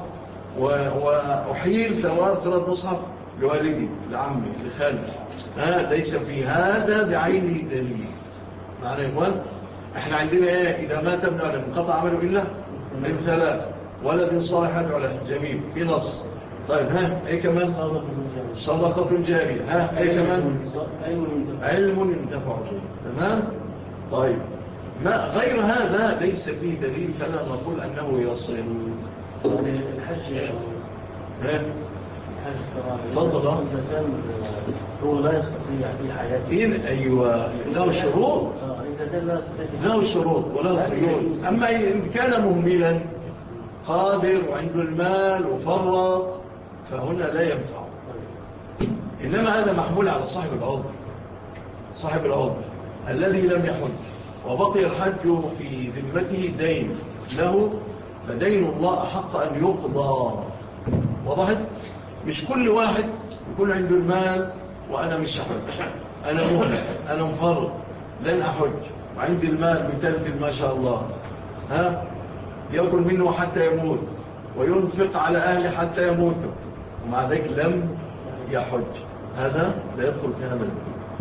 وأحيل ثواب قراءة المصحف لوالدي لعمي لخالي. ليس في هذا بعينه دليل. معنا يا إخوان. احنا عندنا إذا مات ابن آدم انقطع عمله إلا من ثلاث ولد صالح يدعو له جميل في نص. طيب ايه كمان؟ صدقة جارية. ايه كمان؟ علم ينتفع به. تمام. طيب ما غير هذا ليس فيه دليل فلا نقول أنه يصل. الحج فضل هو لا يستطيع في حياته. أيوة له شروط. له شروط وله قيود. أما إن كان مهملا قادر وعنده المال وفرط فهنا لا ينفع. إنما هذا محمول على صاحب العذر الذي لم يحج وبقي الحج في ذمته دين له فدين الله أحق أن يقضى. وضحت؟ مش كل واحد يكون عنده المال وأنا مش أحج أنا مهلك أنا مفرط لن أحج وعندي المال متلفل ما شاء الله يأكل منه حتى يموت وينفق على أهله حتى يموتوا ومع ذلك لم يحج. هذا لا يدخل في هذا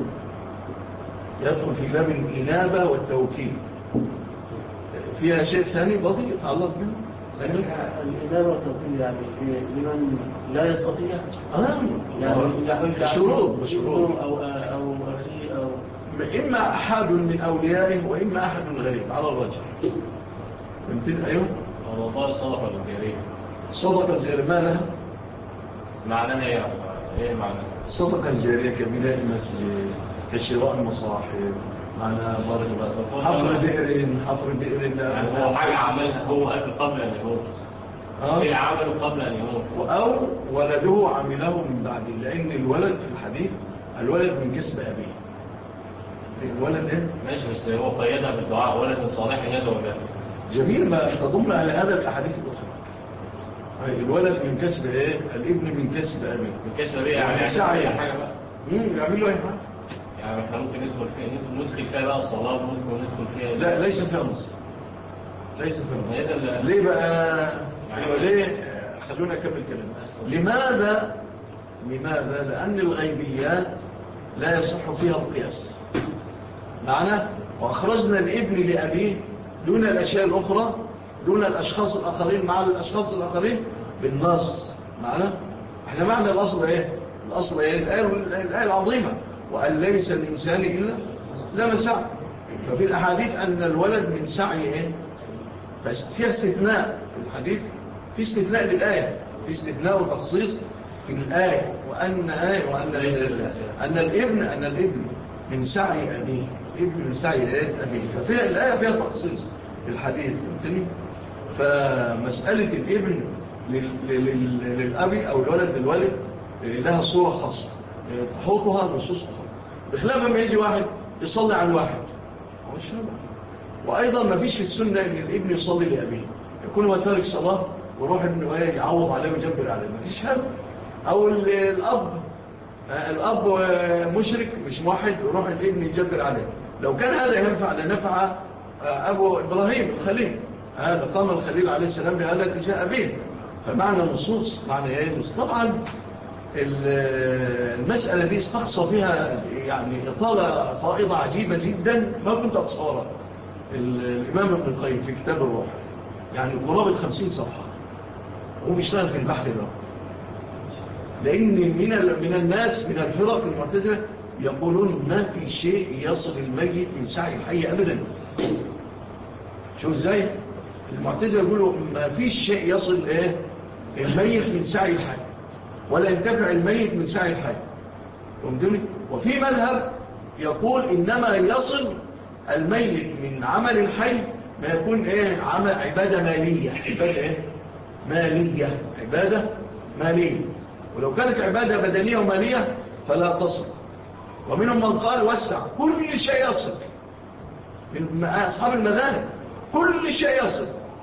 يدخل في باب الإنابة والتوكيل. فيها شيء ثاني بسيط يتعلق به الإنابة والتوكيل يعني لمن لا يستطيع يعني شروط أو أخي أو إما أحد من أوليائه وإما أحد غريب على الرجل. فهمتين؟ أيوه والله الصدقة الجارية. الصدقة الجارية ما لها؟ معناها إيه معناها؟ الصدقة الجارية كبناء المسجد كشراء المصاحف معناها بارك حفر بئر يعني هو حاجة عملها هو قبل أن يموت. هي عمله قبل أن يموت أو ولده عمله من بعده. لأن الولد في الحديث الولد من جسم أبيه. الولد ماشي بس هو قيدها بالدعاء ولد صالح يده ولا جميل ما تضم على هذا الأحاديث الأخرى. الولد من كسب الابن من كسب أبيه. من كسب أبيه يعني سعي حاجة بقى يعمل له أي حاجة. يعني احنا ممكن ندخل فيها بقى الصلاة وندخل فيها لا ليس فيها نص. ليه بقى ليه خلونا نكمل كلام. لماذا لأن الغيبيات لا يصح فيها القياس معنا. وأخرجنا الابن لأبيه دون الأشياء الأخرى دون الأشخاص الآخرين مع الأشخاص الآخرين بالنص معنا. احنا معنى الأصل الأصل الآية العظيمة وأن ليس الإنسان إلا لا مسعى. ففي الأحاديث أن الولد من سعي ففي استثناء في الحديث في استثناء للآية في استثناء وتخصيص في الآية وأن الابن من سعي أبيه ابن من سعي أبيه. ففي الآية فيها تخصيص في الحديث فمسألة الابن للأبي أو الولد للولد لها صورة خاصة تحوطها نصوص أخرى، بخلاف لما يجي واحد يصلي على الواحد هو الشرع. وأيضا ما فيش في السنة أن الابن يصلي لأبيه، يكون هو تارك صلاة وروح ابنه يعوض عليه ويجبر عليه، ما فيش هذا. أو الأب مشرك مش موحد وروح الابن يجبر عليه، لو كان هذا ينفع لنفع أبو إبراهيم الخليل، هذا قام الخليل عليه السلام بهذا اتجاه به. فمعنى النصوص معنى ايه؟ طبعا المسألة دي استقصى فيها يعني إطالة فائضة عجيبة جدا ما كنت أتصورها الإمام ابن القيم في كتاب الروح، يعني قرابة 50 صفحة هو بيشتغل في البحر ده. لأن من الناس من الفرق المعتزلة يقولون ما في شيء يصل الميت من سعي الحي أبدا. شو ازاي؟ المعتزلة يقولوا ما في شيء يصل الميت من سعي الحي، ولا ينتفع الميت من سعي الحي. وفي مذهب يقول إنما يصل الميت من عمل الحي ما يكون عمل عبادة مالية، عبادة مالية، ولو كانت عبادة بدنية ومالية فلا تصل. ومنهم من قال وسع كل شيء يصل، من أصحاب المذاهب كل شيء يصل.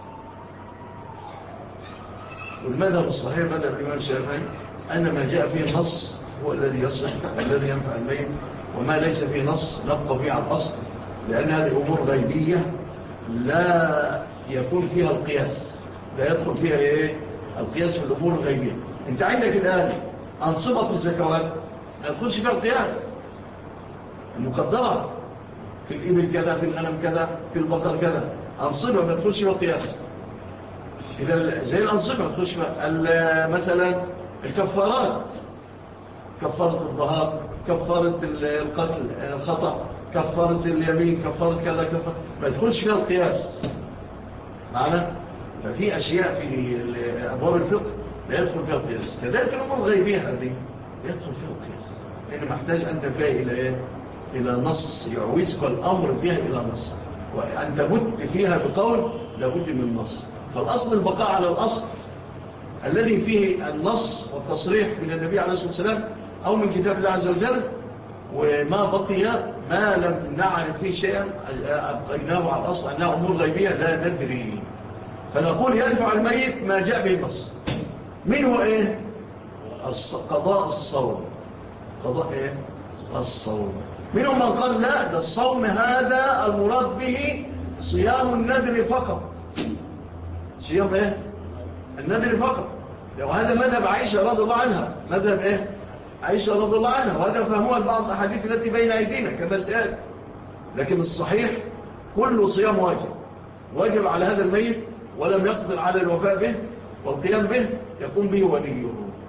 والمذهب الصحيح مذهب الإمام الشافعي أن ما جاء فيه نص هو الذي يصل والذي ينفع الميت، وما ليس فيه نص نبقى فيه على الأصل، لأن هذه أمور غيبية لا يكون فيها القياس، لا يدخل فيها القياس في الأمور الغيبية. أنت عندك الآن أنصبة الزكوات ما يدخلش فيها القياس، المقدرة في الإبل كذا، في الغنم كذا، في البقر كذا، أنصبة ما يدخلش فيها القياس. إذا زي الأنصبة ما يدخلش فيها مثلا الكفارات، كفارة الظهار، كفارة القتل الخطأ، كفارة اليمين، كفارة كذا كفارة، ما يدخلش فيها القياس معنا. ففي أشياء في أبواب الفقه لا يدخل فيها القياس، كذلك الأمور الغيبية هذه يدخل فيها القياس، لأنه محتاج أنت فيها إلى نص يعوزك الأمر فيها إلى نص، وأن تبت فيها بقول لابد من نص. فالأصل البقاء على الأصل الذي فيه النص والتصريح من النبي عليه الصلاة والسلام أو من كتاب الله عز وجل، وما بقي ما لم نعرف فيه شيئا أبقيناه على الأصل أنها أمور غيبية لا ندري. فنقول يدفع الميت ما جاء به النص. من هو قضاء الصوم، قضاء الصوم. منهم من قال لا، ده الصوم هذا المراد به صيام النذر فقط، صيام النذر فقط. وهذا مذهب عائشة رضي الله عنها، مذهب عائشة رضي الله عنها، وهذا فهموها بعض الأحاديث التي بين أيدينا كما سأل. لكن الصحيح كل صيام واجب على هذا الميت، ولم يقدر على الوفاء به والقيام به يقوم به وليه.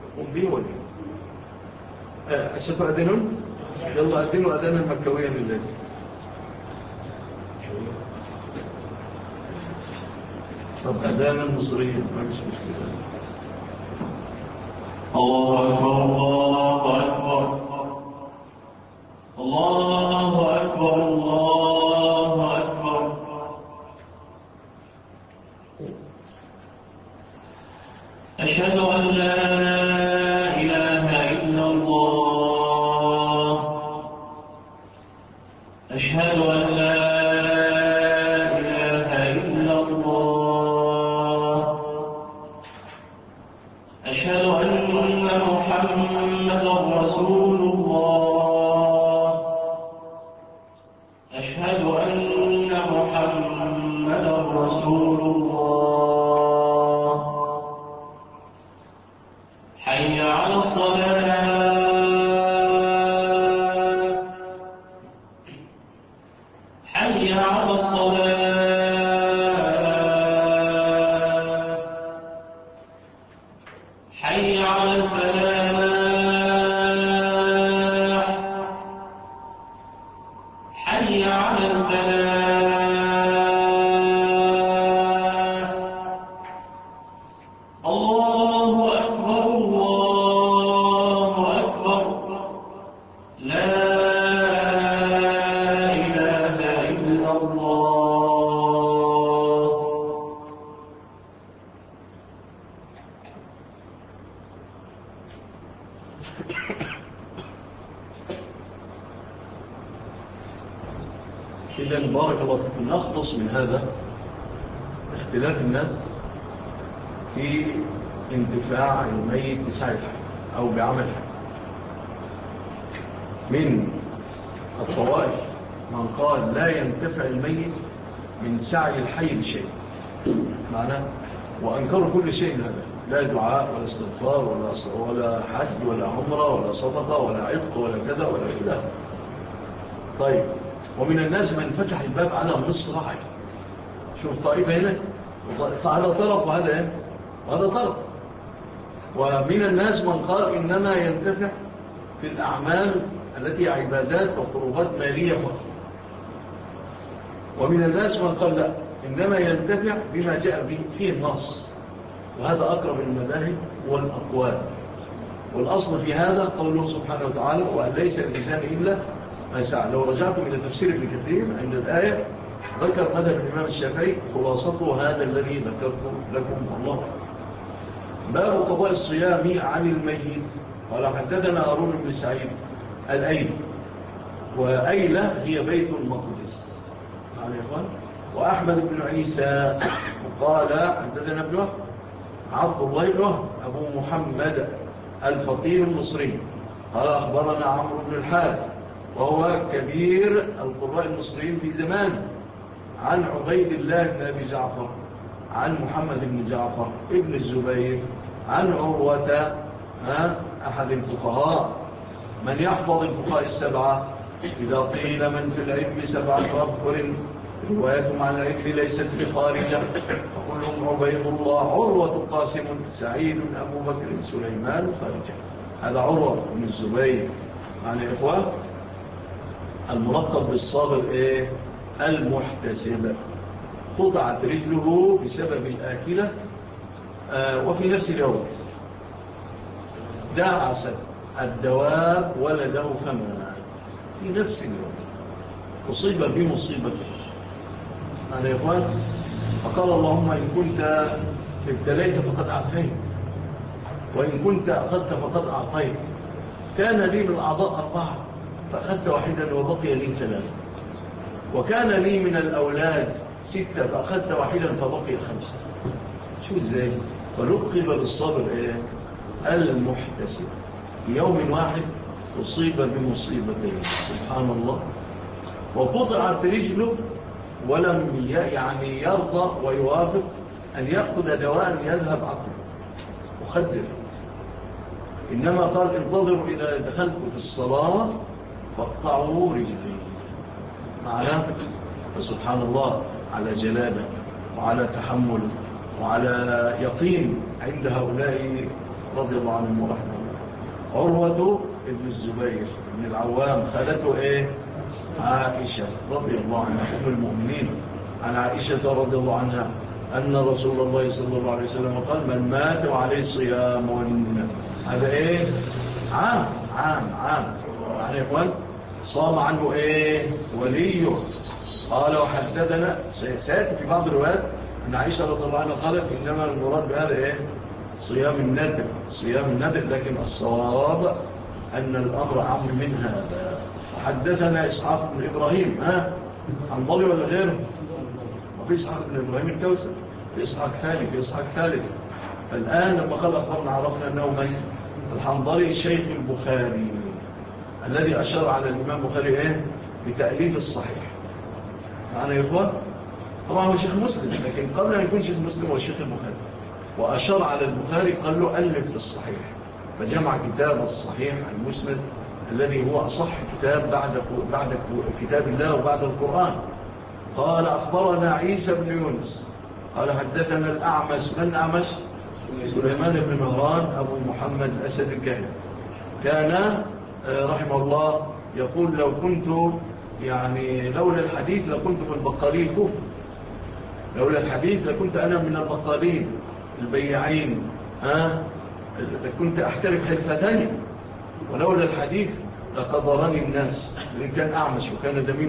أشهدوا أذنون، يلا أذنوا أذان المكوية لله. طب أذان المصريين ما مش مشكلة. الله أكبر الله أكبر الله أكبر. أشهد أن لا إله إلا الله. أشهد أن لا إله إلا الله. أشهد أن محمدا رسول الله. أشهد أن محمدا رسول الله. حي على الصلاة. حي على الصلاة. حي على الفلاح. حي على الفلاح. الله أكبر الله أكبر. لا إله إلا الله. إذا بارك الله فيكم نخلص من هذا اختلاف الناس في انتفاع الميت بسعي الحي أو بعمل الحي. من الطوائف من قال لا ينتفع الميت من سعي الحي بشيء، معناه وأنكروا كل شيء من هذا، لا دعاء ولا استغفار ولا حج ولا عمرة ولا صدقة ولا عتق ولا كذا ولا كذا. طيب، ومن الناس من فتح الباب على مصراعي. شوف طائفة هنا، هذا طرف وهذا وهذا طرف. ومن الناس من قال إنما ينتفع في الأعمال التي عبادات وقربات مالية فقط. ومن الناس من قال لا، إنما ينتفع بما جاء به فيه النص، وهذا أقرب المذاهب والأقوال. والأصل في هذا قوله سبحانه وتعالى وأن ليس الإنسان إلا ما سعى. لو رجعتم إلى تفسير ابن كثير عند الآية ذكر مذهب الإمام الشافعي خلاصته هذا الذي ذكرته لكم الله. باب قضاء الصيام عن الميت. قال حدثنا هارون بن سعيد الأيل، وأيلة هي بيت المقدس، وأحمد بن عيسى قال حدثنا ابن وهب عبد الله بن وهب أبو محمد الفقيه المصري قال أخبرنا عمرو بن الحارث وهو كبير القراء المصريين في زمان، عن عبيد الله بن أبي جعفر عن محمد بن جعفر ابن الزبير عن عروة أحد الفقهاء. من يحفظ الفقهاء السبعة إذا قيل من في العلم 7 أبحر روايتهم عن العلم ليست بخارجة وكلهم عبيد الله عروة قاسم سعيد أبو بكر سليمان خارجة. هذا عروة بن الزبير عن إخوة الملقب بالصابر المحتسب. قطعت رجله بسبب الآكلة وفي نفس اليوم دعست الدواب ولده فما في نفس اليوم أصيب بمصيبة. أنا يا إخوان فقال اللهم إن كنت ابتليت فقد أعطيت وإن كنت أخذت فقد أعطيت. كان لي من الأعضاء 4 فأخذت واحدا وبقي لي 3، وكان لي من الأولاد 6 فأخذت واحدا فبقي 5. شو إزاي؟ فلقب بالصبر المحتسب. في يوم واحد أصيب بمصيبتين سبحان الله. وقطعت رجله ولم يرضى ويوافق أن يأخذ دواء يذهب عقله مخدر، إنما قال انتظروا إذا دخلت في الصلاة فاقطعوا رجلي. معناه سبحان الله على جلالة وعلى تحمل وعلى يقين عند هؤلاء رضي الله عنهم ورحمه الله. عروة ابن الزبير بن العوام خالته عائشة رضي الله عنها أم المؤمنين. عن عائشة رضي الله عنها أن رسول الله صلى الله عليه وسلم قال من مات وعليه صيام هذا عام يعني إخوان صام عنه وليه. قال وحدثنا سيأتي في بعض الروايات أن عائشة رضي الله عنها قالت إنما المراد بهذا صيام النذر، لكن الصواب أن الأمر عام من هذا. وحدثنا إسحاق بن إبراهيم حنظلي ولا غيره؟ وفي إسحاق بن إبراهيم الكوثر، في إسحاق ثالث. الآن لما قال أخبرنا عرفنا أنه من الحنظلي الشيخ البخاري الذي أشار على الإمام البخاري بتأليف الصحيح. معنا يا إخوان طبعا هو شيخ مسلم، لكن قبل أن يكون شيخ مسلم هو شيخ البخاري، وأشار على البخاري قال له ألف الصحيح، فجمع كتاب الصحيح المسند الذي هو أصح كتاب بعد كتاب الله وبعد القرآن. قال أخبرنا عيسى بن يونس قال حدثنا الأعمش. من أعمش؟ سليمان بن مهران أبو محمد الأسد الكهنة. كان رحمه الله يقول لو كنت لولا الحديث لكنت من البقالين كفر، لولا الحديث لكنت أنا من البقالين البياعين كنت أحترف حرفة ثانية، ولولا الحديث لقدرني الناس. لأن كان أعمش وكان دميم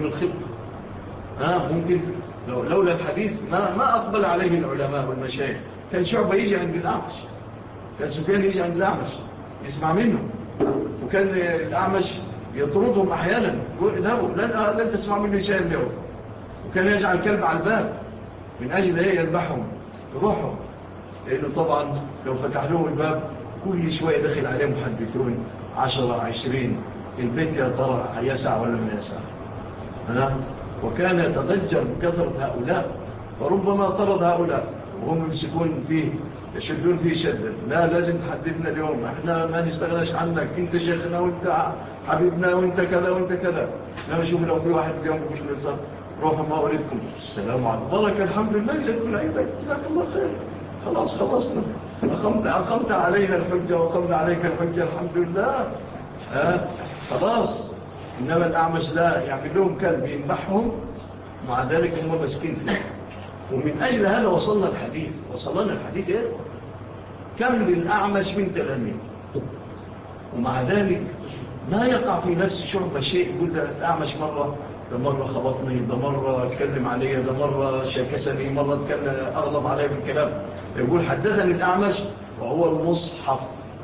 الخط ممكن لولا الحديث ما أقبل عليه العلماء والمشايخ. كان شعبة يجي عند الأعمش، كان سفيان يجي عند الأعمش يسمع منه، وكان الأعمش يطردهم أحيانا يقول اذهبوا لن تسمع مني شيئا اليوم. وكان يجعل كلب على الباب من أجل إيه يذبحهم يروحهم، لأنه طبعا لو فتح لهم الباب كل شوية دخل عليهم محدثون 10 20 البيت يا ترى يسع ولا ما يسع. وكان يتضجر بكثرة هؤلاء، فربما طرد هؤلاء وهم يمسكون فيه يشدون فيه شدة، لا لازم تحدثنا اليوم، احنا ما نستغناش عنك، انت شيخنا وانت حبيبنا وانت كذا وانت كذا. لما نشوف لو في واحد اليوم مش نرسل روحوا ما أريدكم السلام عليكم بركة الحمد لله جزاكم العيدك جزاك الله خير خلاص خلصنا أقمت علينا الحجة وقمت عليك الحجة الحمد لله خلاص. إنما الأعمش لا يعمل لهم كلب ينبحهم، مع ذلك هم مسكين فيه. ومن أجل هذا وصلنا الحديث إيه؟ كم للأعمش من تلاميذ، ومع ذلك ما يقع في نفس شعب شيء يقول ده الأعمش مرة خبطني، ده مرة اتكلم علي، ده مرة شاكسني، مرة اتكلم أغضب علي بالكلام. يقول حدثني الأعمش وهو المصحف،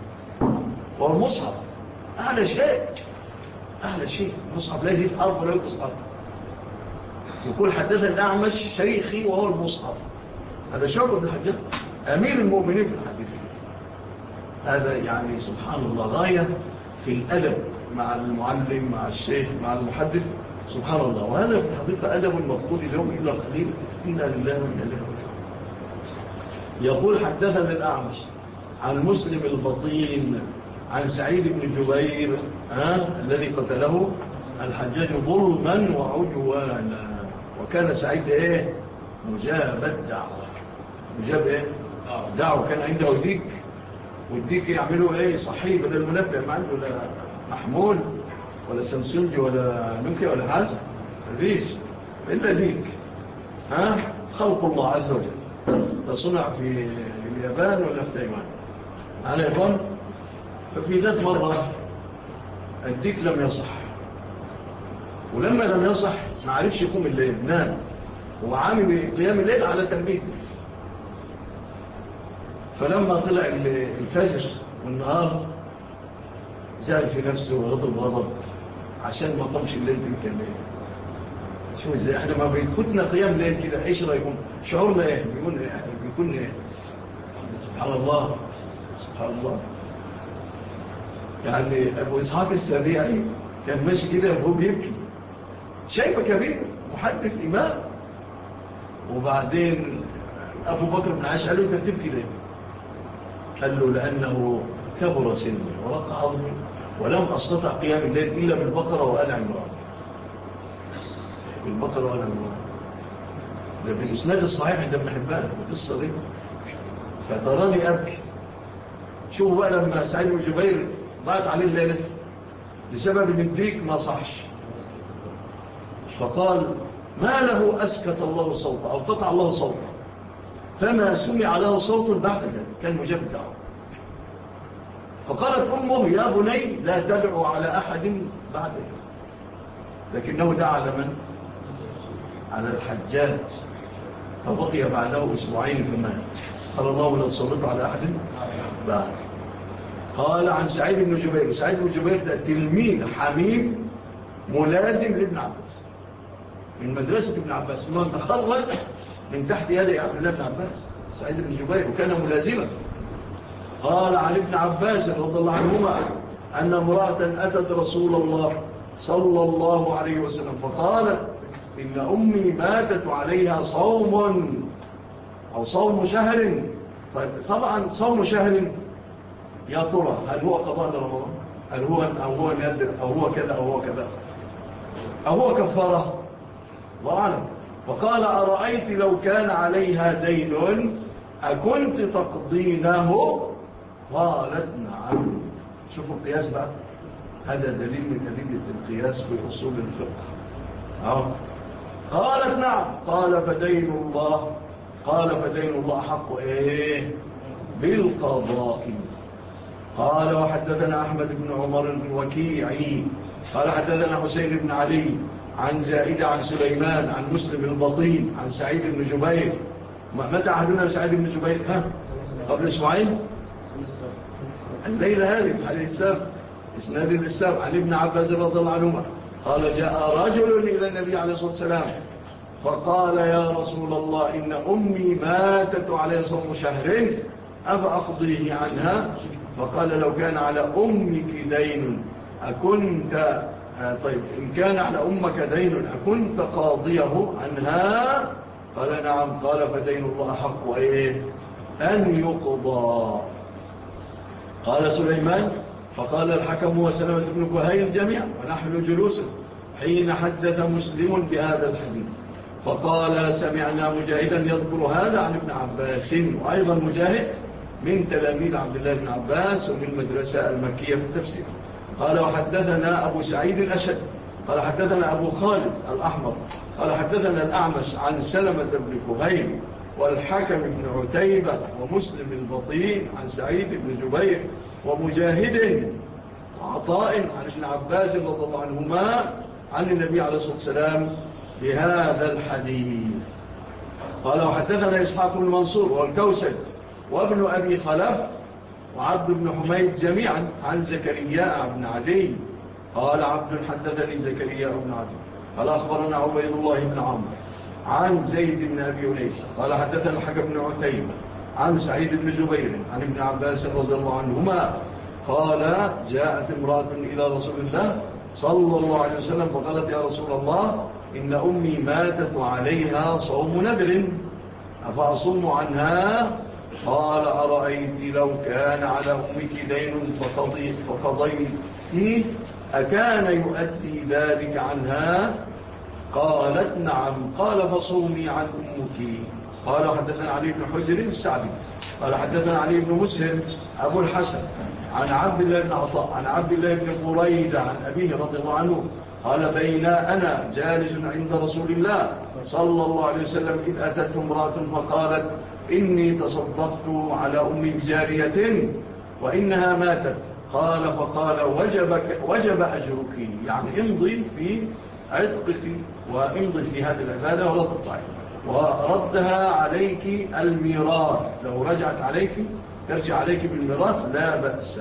أعلى شيء المصحف لا يزيد حرف ولا ينقص حرف. يقول حدثني الأعمش شيخي وهو المصحف. هذا شعب بن الحجاج أمير المؤمنين في الحديث. هذا يعني سبحان الله غاية في الأدب مع المعلم مع الشيخ مع المحدث سبحان الله. وهذا في الحقيقة أدب المفقود اليوم إلا قليل، إنا لله وإنا إليه راجعون. يقول حدثنا الأعمش عن مسلم البطين عن سعيد بن جبير الذي قتله الحجاج ظلما وعدوانا. وكان سعيد إيه؟ مجاب الدعوة. مجاب إيه؟ دعوة. كان عنده ديك، والديك يعملوا إيه؟ صحيح بدل المنبه، ما عنده لا محمول ولا سمسونج ولا نوكيا ولا حاجة، مفيش إلا ديك. خلق الله عز وجل، تصنع في اليابان ولا في تايوان على إخوان. ففي ذات مرة الديك لم يصح، ولما لم يصح ما عرفش يقوم الليل، نام وعامل قيام الليل على تنبيته. فلما طلع الفجر والنهار زال في نفسه وغضب عشان ما قامش الليل تلك الليل. شو ازاي احنا ما بيفوتنا قيام ليل كده، ايش رايكم؟ شعورنا ايه؟ بيكون ايه؟ سبحان الله. يعني ابو اسحاق السبيعي كان ماشي كده وهو بيبكي، شيبه كبير محدث امام. وبعدين ابو بكر بن عاش قال له انت بتبكي ليه؟ قال له لانه كبر سني ورق عظمي ولم أستطع قيام الليل إلا بالبقرة وآل عمران. بالبقرة وآل عمران ده بالإسناد الصحيح عند ابن حبان القصة دي. فتراني أبكي. شوفوا بقى لما سعيد بن جبير ضاعت عليه الليلة بسبب ان الديك ما صحش، فقال ما له أسكت الله صوته أو قطع الله صوته، فما سمع له صوت بعد ذلك، كان مجاب دعوه. فقالت أمه يا بني لا تدعو على أحد بعد ذلك، لكنه دعا على من؟ على الحجاج، فبقي بعده أسبوعين فمات. قال الله لا تسلط على أحد بعد. قال عن سعيد بن جبير، سعيد بن جبير ده تلميذ حبيب ملازم لابن عباس من مدرسة ابن عباس، ما تخرج من تحت يدي عبد الله بن عباس سعيد بن جبير، وكان ملازما. قال عن ابن عباس رضي الله عنهما أن امرأة أتت رسول الله صلى الله عليه وسلم فقالت إن أمي ماتت عليها صوم أو صوم شهر. طيب طبعا صوم شهر يا ترى هل هو قضاء رمضان أو هو نادر أو هو كذا أو هو كذا أو هو كفارة، الله أعلم. فقال أرأيت لو كان عليها دين أكنت تقضينه؟ قالت نعم. شوفوا القياس بقى، هذا دليل من أدلة القياس في أصول الفقه. قالت نعم. قال فدين الله حق إيه؟ بالقضاء. قال وحدثنا أحمد بن عمر الوكيعي قال حدثنا حسين بن علي عن زائدة عن سليمان عن مسلم البطين عن سعيد بن جبير. متى عهدنا سعيد بن جبير؟ قبل اسبوعين، الليلة هذه عليه السلام، إسناد الإسلام عن ابن عباس رضي الله عنهما قال جاء رجل إلى النبي عليه الصلاة والسلام فقال يا رسول الله إن أمي ماتت على صوم شهر أفأقضيه عنها؟ فقال لو كان على أمك دين أكنت طيب إن كان على أمك دين أكنت قاضيه عنها؟ قال نعم. قال فدين الله حق أن يقضى. قال سليمان فقال الحكم وسلمة بن كهيل جميعا ونحن جلوس حين حدث مسلم بهذا الحديث فقال سمعنا مجاهدا يذكر هذا عن ابن عباس. وأيضا مجاهد من تلاميذ عبد الله بن عباس ومن المدرسة المكية في التفسير. قال وحدثنا أبو سعيد الأشد قال حدثنا أبو خالد الأحمر قال حدثنا الأعمش عن سلمة بن كهيل والحكم بن عتيبة ومسلم البطين عن سعيد بن جبير ومجاهد وعطاء عن ابن عباس رضي الله عنهما عن النبي عليه الصلاة والسلام بهذا الحديث. قال وحدثنا إسحاق بن منصور والكوسج وابن أبي خلف وعبد بن حميد جميعا عن زكريا بن علي قال عبد حدثني زكريا بن علي قال أخبرنا عبيد الله بن عمرو عن زيد بن أبي أنيس قال حدثنا الحكم بن عتيبة عن سعيد بن جبير عن ابن عباس رضي الله عنهما قال جاءت امرأة إلى رسول الله صلى الله عليه وسلم فقالت يا رسول الله إن أمي ماتت وعليها صوم نذر أفأصوم عنها؟ قال أرأيت لو كان على أمك دين فقضيت أكان يؤدي ذلك عنها؟ قالت نعم. قال فصومي عن أمك. قال حدثنا علي بن حجر السعدي قال حدثنا علي بن مسلم أبو الحسن عن عبد الله بن عطاء عن عبد الله بن بريدة عن أبيه رضي الله عنه قال بين أنا جالس عند رسول الله صلى الله عليه وسلم إذ أتت امرأة فقالت إني تصدقت على أمي بجارية وإنها ماتت. قال فقال وجب أجرك يعني امضي في عتقك وامضي في هذه العبادة ولا تطعي وردها عليك الميراث لو رجعت عليك ترجع عليك بالميراث لا بأس.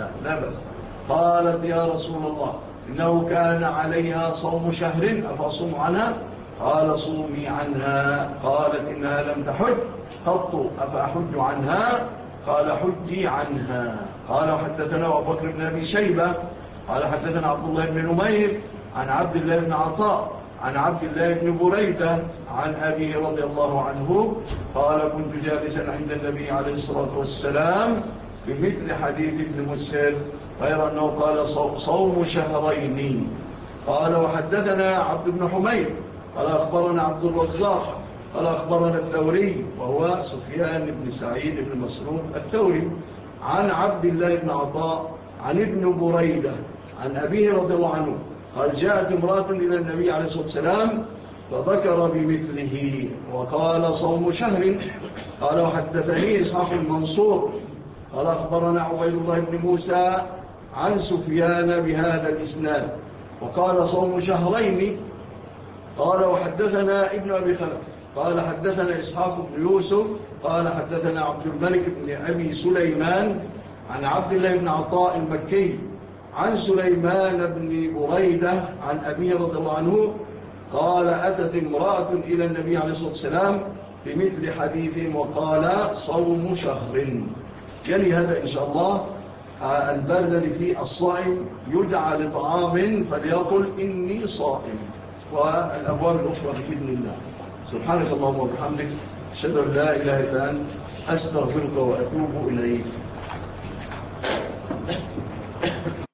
قالت يا رسول الله إنه كان عليها صوم شهر أفأصوم عنها؟ قال صومي عنها. قالت إنها لم تحج قط أفأحج عنها؟ قال حجي عنها. قال وحدثنا أبو بكر بن أبي شيبة قال حدثنا عبد الله بن نمير عن عبد الله بن عطاء عن عبد الله بن بريدة عن أبيه رضي الله عنه قال كنت جالسا عند النبي عليه الصلاة والسلام بمثل حديث ابن مسهر غير أنه قال صوم شهرين. قال وحدثنا عبد بن حميد قال أخبرنا عبد الرزاق قال أخبرنا الثوري وهو سفيان بن سعيد بن مسروق الثوري عن عبد الله بن عطاء عن ابن بريدة عن أبيه رضي الله عنه قال جاءت امرأة إلى النبي عليه الصلاة والسلام فذكر بمثله وقال صوم شهر. قال وحدثني إسحاق المنصور قال أخبرنا عبيد الله بن موسى عن سفيان بهذا الإسناد وقال صوم شهرين. قال وحدثنا ابن أبي خلف قال حدثنا إسحاق بن يوسف قال حدثنا عبد الملك بن أبي سليمان عن عبد الله بن عطاء المكي عن سليمان بن بريدة عن أبيه رضي الله عنه قال أتت امرأة إلى النبي عليه الصلاة والسلام بمثل حديث وقال صوم شهر. يلي هذا إن شاء الله البرد اللي فيه الصائم يدعى لطعام فليقل إني صائم والأبواب الأخرى بإذن الله. سبحانك اللهم وبحمدك أشهد أن لا إله إلا أنت أستغفرك وأتوب إليك.